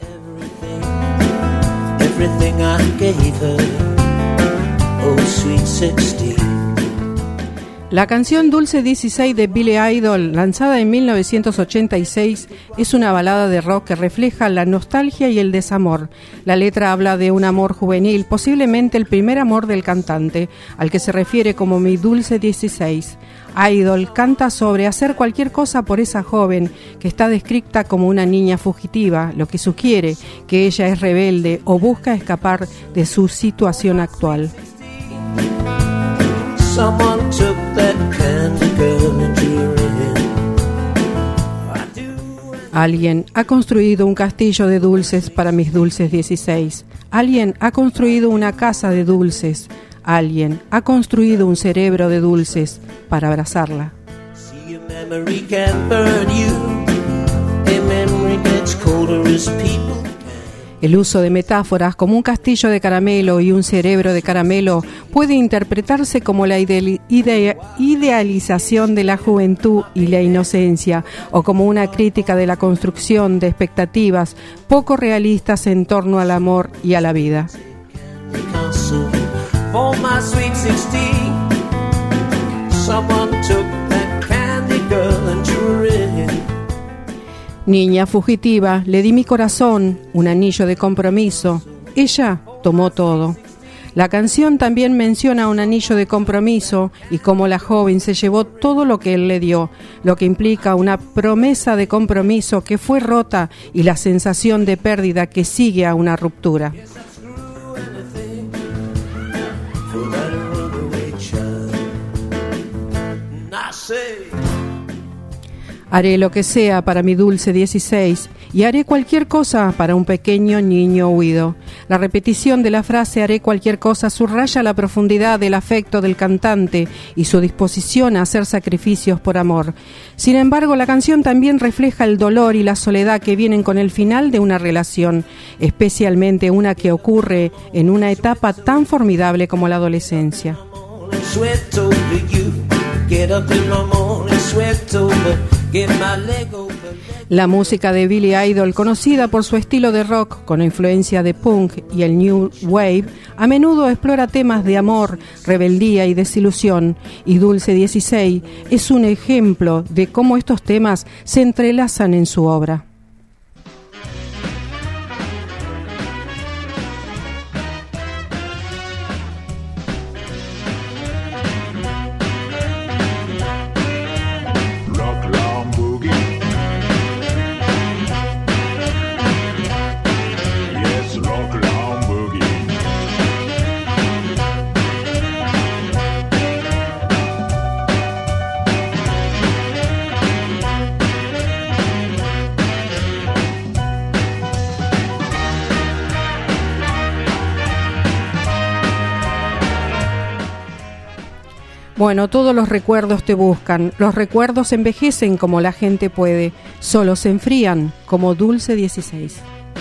Everything I gave her, oh sweet sixteen. La canción Dulce dieciséis de Billy Idol, lanzada en mil novecientos ochenta y seis, es una balada de rock que refleja la nostalgia y el desamor. La letra habla de un amor juvenil, posiblemente el primer amor del cantante, al que se refiere como mi Dulce dieciséis. Idol canta sobre hacer cualquier cosa por esa joven que está descrita como una niña fugitiva, lo que sugiere que ella es rebelde o busca escapar de su situación actual. Someone took that candy girl and drew her in. Alguien ha construido un castillo de dulces para mis dulces dieciséis. Alguien ha construido una casa de dulces. Alguien ha construido un cerebro de dulces para abrazarla. See, a memory can burn you. A memory gets colder as people. El uso de metáforas como un castillo de caramelo y un cerebro de caramelo puede interpretarse como la ideali- ide- idealización de la juventud y la inocencia, o como una crítica de la construcción de expectativas poco realistas en torno al amor y a la vida. For my sweet sixteen, someone took that candy girl and drew her in. Niña fugitiva, le di mi corazón, un anillo de compromiso. Ella tomó todo. La canción también menciona un anillo de compromiso y cómo la joven se llevó todo lo que él le dio, lo que implica una promesa de compromiso que fue rota y la sensación de pérdida que sigue a una ruptura. Haré lo que sea para mi Dulce dieciséis y haré cualquier cosa para un pequeño niño huido. La repetición de la frase haré cualquier cosa subraya la profundidad del afecto del cantante y su disposición a hacer sacrificios por amor. Sin embargo, la canción también refleja el dolor y la soledad que vienen con el final de una relación, especialmente una que ocurre en una etapa tan formidable como la adolescencia. La música de Billy Idol, conocida por su estilo de rock con influencia de punk y el new wave, a menudo explora temas de amor, rebeldía y desilusión, y Dulce dieciséis es un ejemplo de cómo estos temas se entrelazan en su obra. Bueno, todos los recuerdos te buscan, los recuerdos envejecen como la gente puede, solo se enfrían como Dulce dieciséis.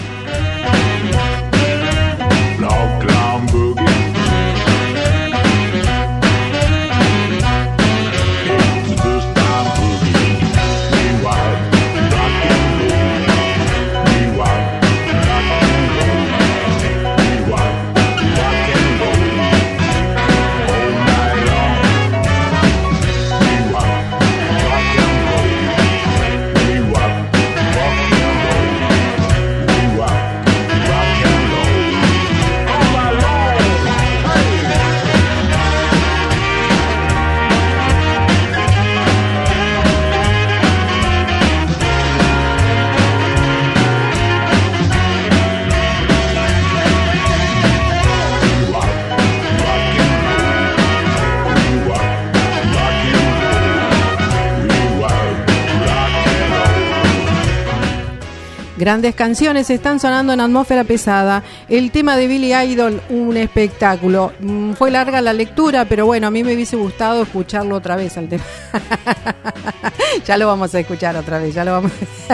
Grandes canciones están sonando en Atmósfera Pesada. El tema de Billy Idol, un espectáculo. Mm, fue larga la lectura, pero bueno, a mí me hubiese gustado escucharlo otra vez al tema. Ya lo vamos a escuchar otra vez, ya lo vamos a...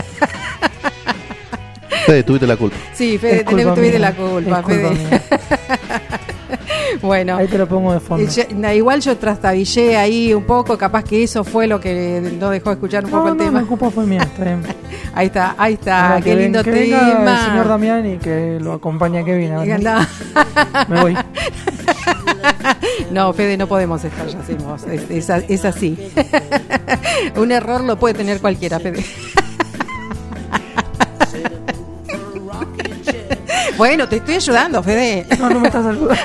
Fede, tuviste la culpa. Sí, Fede, tenés, tuviste la culpa, Fede. Bueno, ahí te lo pongo de fondo. Yo, no, igual yo trastabillé ahí un poco, capaz que eso fue lo que no dejó escuchar un no, poco el no, tema. La culpa fue mía, está bien. Ahí está, ahí está, Ahora, qué que lindo ven, que tema. venga el señor Damián y que lo acompañe a Kevin. A ver, no. Me voy. No, Fede, no podemos estar, ya hacemos. Es, es, es así. Un error lo puede tener cualquiera, Fede. Bueno, te estoy ayudando, Fede. No, no me estás ayudando.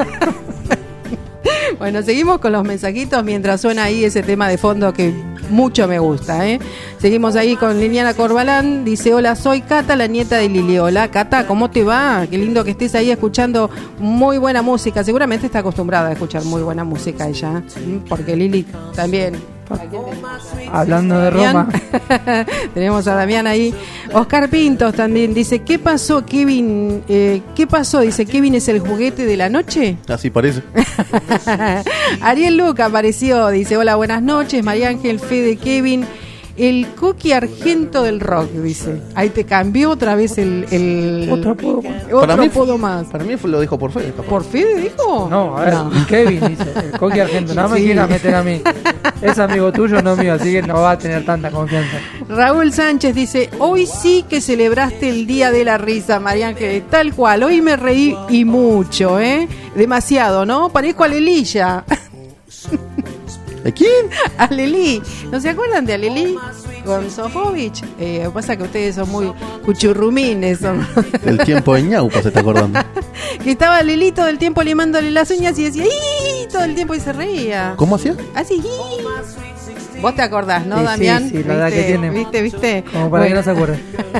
Bueno, seguimos con los mensajitos mientras suena ahí ese tema de fondo que mucho me gusta, ¿eh? Seguimos ahí con Liliana Corbalán. Dice, hola, soy Cata, la nieta de Lili. Hola, Cata, ¿cómo te va? Qué lindo que estés ahí escuchando muy buena música. Seguramente está acostumbrada a escuchar muy buena música ella, porque Lili también. Hablando de Roma. Tenemos a Damián ahí. Oscar Pintos también dice, ¿qué pasó, Kevin? Eh, ¿Qué pasó? Dice, ¿Kevin es el juguete de la noche? Así parece. Ariel Luca apareció, dice, hola, buenas noches, María Ángel, Fede, Kevin, el Coqui Argento del rock, dice. Ahí te cambió otra vez el... el... Otro apodo más. Otro para mí, apodo más. Para mí lo dijo por Fede. ¿Por Fede dijo? No, a ver, no. Kevin dice, el Coqui Argento, nada más Sí. quieras meter a mí. Es amigo tuyo, no mío, así que no va a tener tanta confianza. Raúl Sánchez dice, hoy sí que celebraste el Día de la Risa, María Ángel, tal cual, hoy me reí y mucho, ¿eh? Demasiado, ¿no? Parezco a Lelilla. ¿De quién? A Lelí. ¿No se acuerdan de Alelí con Sofovich? Eh, pasa que ustedes son muy cuchurrumines. Son... El tiempo de ñaupa, se está acordando. Que estaba Lelí todo el tiempo limándole las uñas y decía ¡ih! Todo el tiempo y se reía. ¿Cómo hacía? Así ¡ih! Vos te acordás, ¿no, Sí, Damián? sí, sí, la edad que tiene. ¿Viste, viste? Como para que no se acuerde.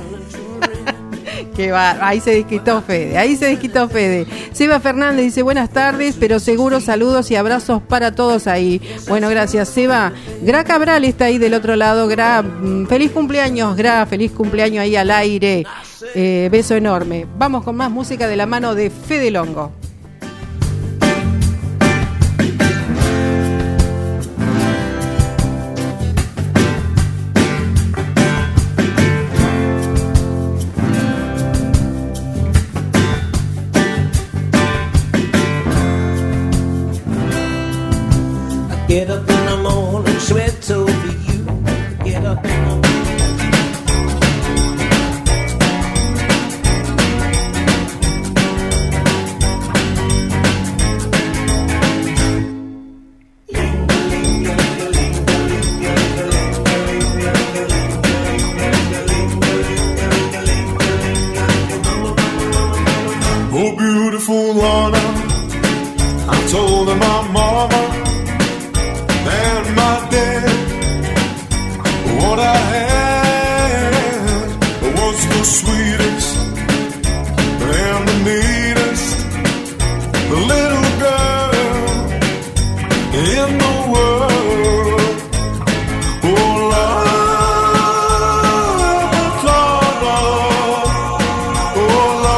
Que va, ahí se desquitó Fede, ahí se desquitó Fede. Seba Fernández dice, buenas tardes, pero seguro saludos y abrazos para todos ahí. Bueno, gracias, Seba. Gra Cabral está ahí del otro lado. Gra, mm, feliz cumpleaños, Gra, feliz cumpleaños ahí al aire. Eh, beso enorme. Vamos con más música de la mano de Fede Longo. Get up in the morning, sweat over you. Get up in the morning. Oh, beautiful Lana, I told her my mama and my dad what I had was the sweetest and the neatest little girl in the world. Oh, Lana, Lana, oh,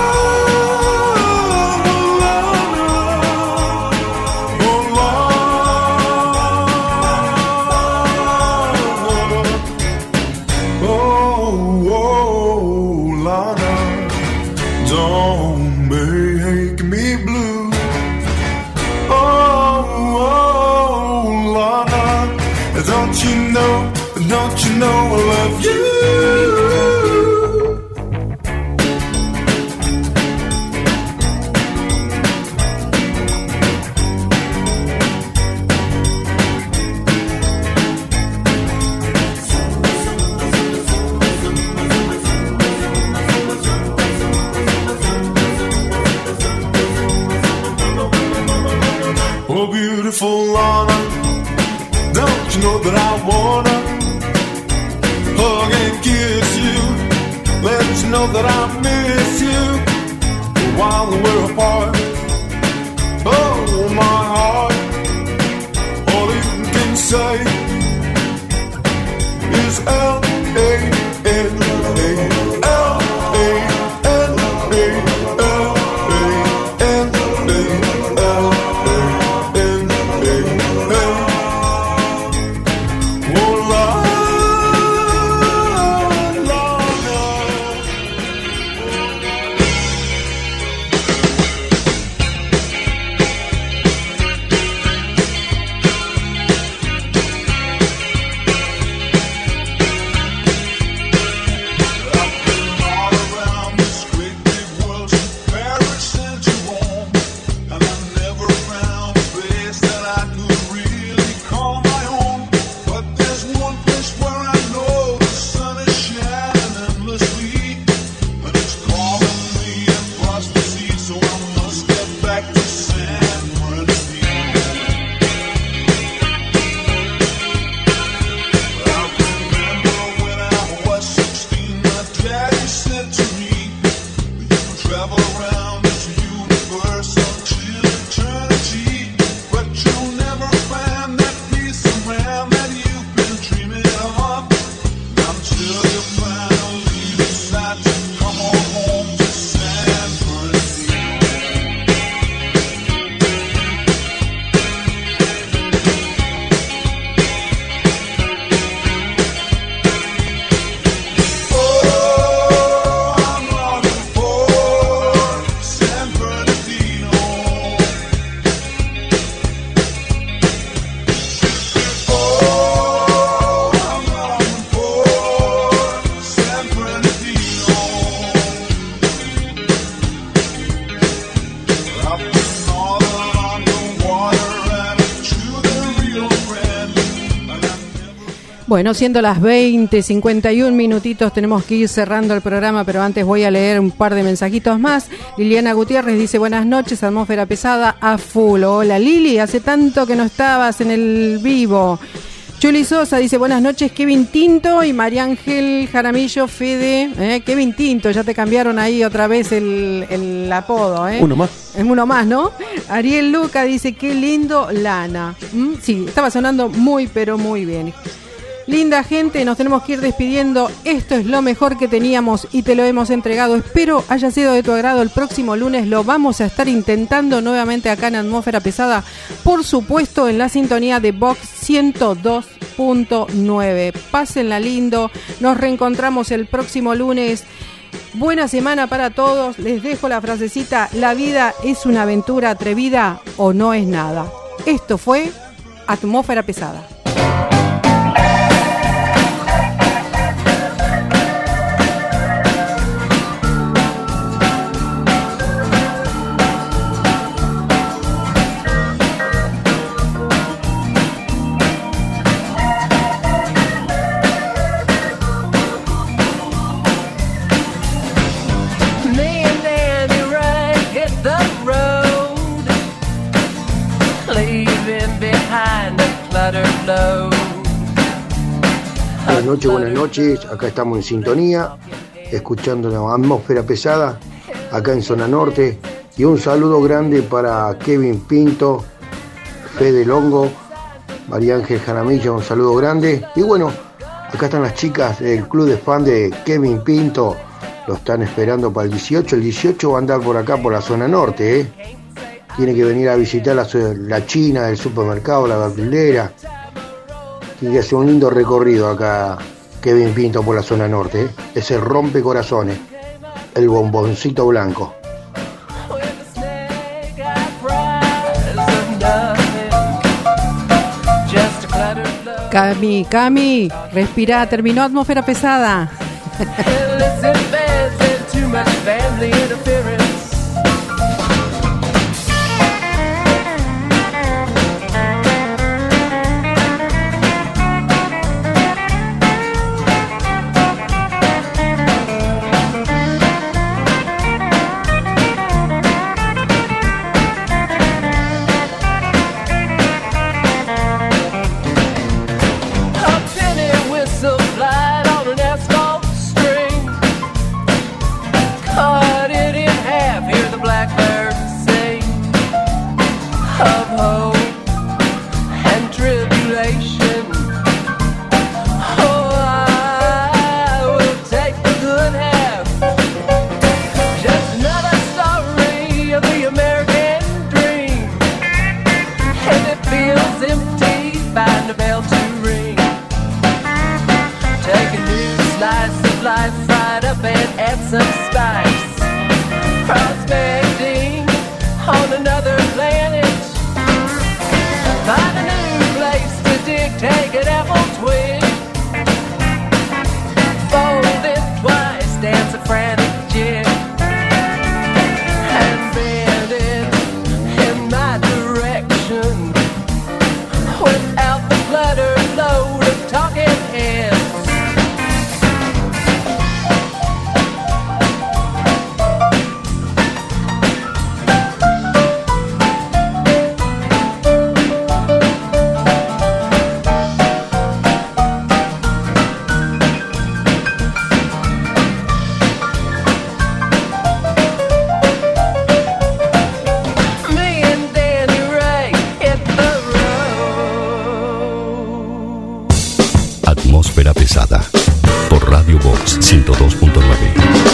don't you know, don't you know I love you? Oh, beautiful Lana, don't you know that I wanna hug and kiss you? Let you know that I miss you while we're apart. Oh, my heart, all it can say is L A N A, L A N A, L A N A, L Bueno, siendo las veinte, cincuenta y un minutitos, tenemos que ir cerrando el programa, pero antes voy a leer un par de mensajitos más. Liliana Gutiérrez dice, buenas noches, atmósfera pesada a full. Hola Lili, hace tanto que no estabas en el vivo. Chuli Sosa dice, buenas noches, Kevin Tinto y María Ángel Jaramillo Fede. ¿eh? Kevin Tinto, ya te cambiaron ahí otra vez el, el apodo. ¿eh? Uno más. Es uno más, ¿no? Ariel Luca dice, qué lindo Lana. ¿Mm? Sí, estaba sonando muy, pero muy bien. Linda gente, nos tenemos que ir despidiendo. Esto es lo mejor que teníamos y te lo hemos entregado. Espero haya sido de tu agrado. El próximo lunes lo vamos a estar intentando nuevamente acá en Atmósfera Pesada. Por supuesto, en la sintonía de Vox ciento dos punto nueve. Pásenla lindo. Nos reencontramos el próximo lunes. Buena semana para todos. Les dejo la frasecita: la vida es una aventura atrevida o no es nada. Esto fue Atmósfera Pesada. Buenas noches, buenas noches, acá estamos en sintonía, escuchando la Atmósfera Pesada, acá en Zona Norte, y un saludo grande para Kevin Pinto, Fede Longo, María Ángel Jaramillo, un saludo grande, y bueno, acá están las chicas del club de fan de Kevin Pinto, lo están esperando para el dieciocho, el dieciocho va a andar por acá por la Zona Norte, ¿eh? Tiene que venir a visitar la, la China, el supermercado, la verdulera. Tiene que hacer un lindo recorrido acá, Kevin Pinto, por la Zona Norte. ¿eh? Es el rompecorazones, el bomboncito blanco. Cami, Cami, respira, terminó Atmósfera Pesada. Atmósfera Pesada por Radio Vox ciento dos punto nueve.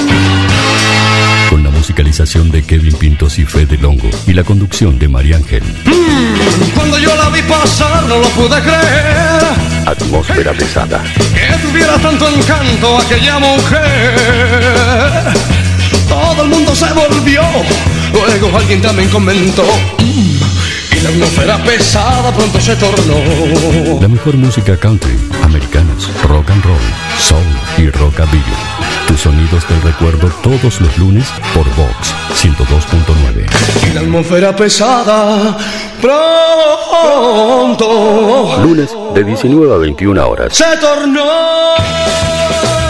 Con la musicalización de Kevin Pintos y Fede Longo y la conducción de María Ángel. Mm, cuando yo la vi pasar no lo pude creer. Atmósfera Pesada. Que tuviera tanto encanto aquella mujer. Todo el mundo se volvió. Luego alguien también comentó. Mm, y la atmósfera pesada pronto se tornó. La mejor música country, americanas, rock and roll, soul y y rockabilly. Tus sonidos del recuerdo todos los lunes por Vox ciento dos punto nueve. Y la atmósfera pesada pronto Lunes de diecinueve a veintiuna horas. se tornó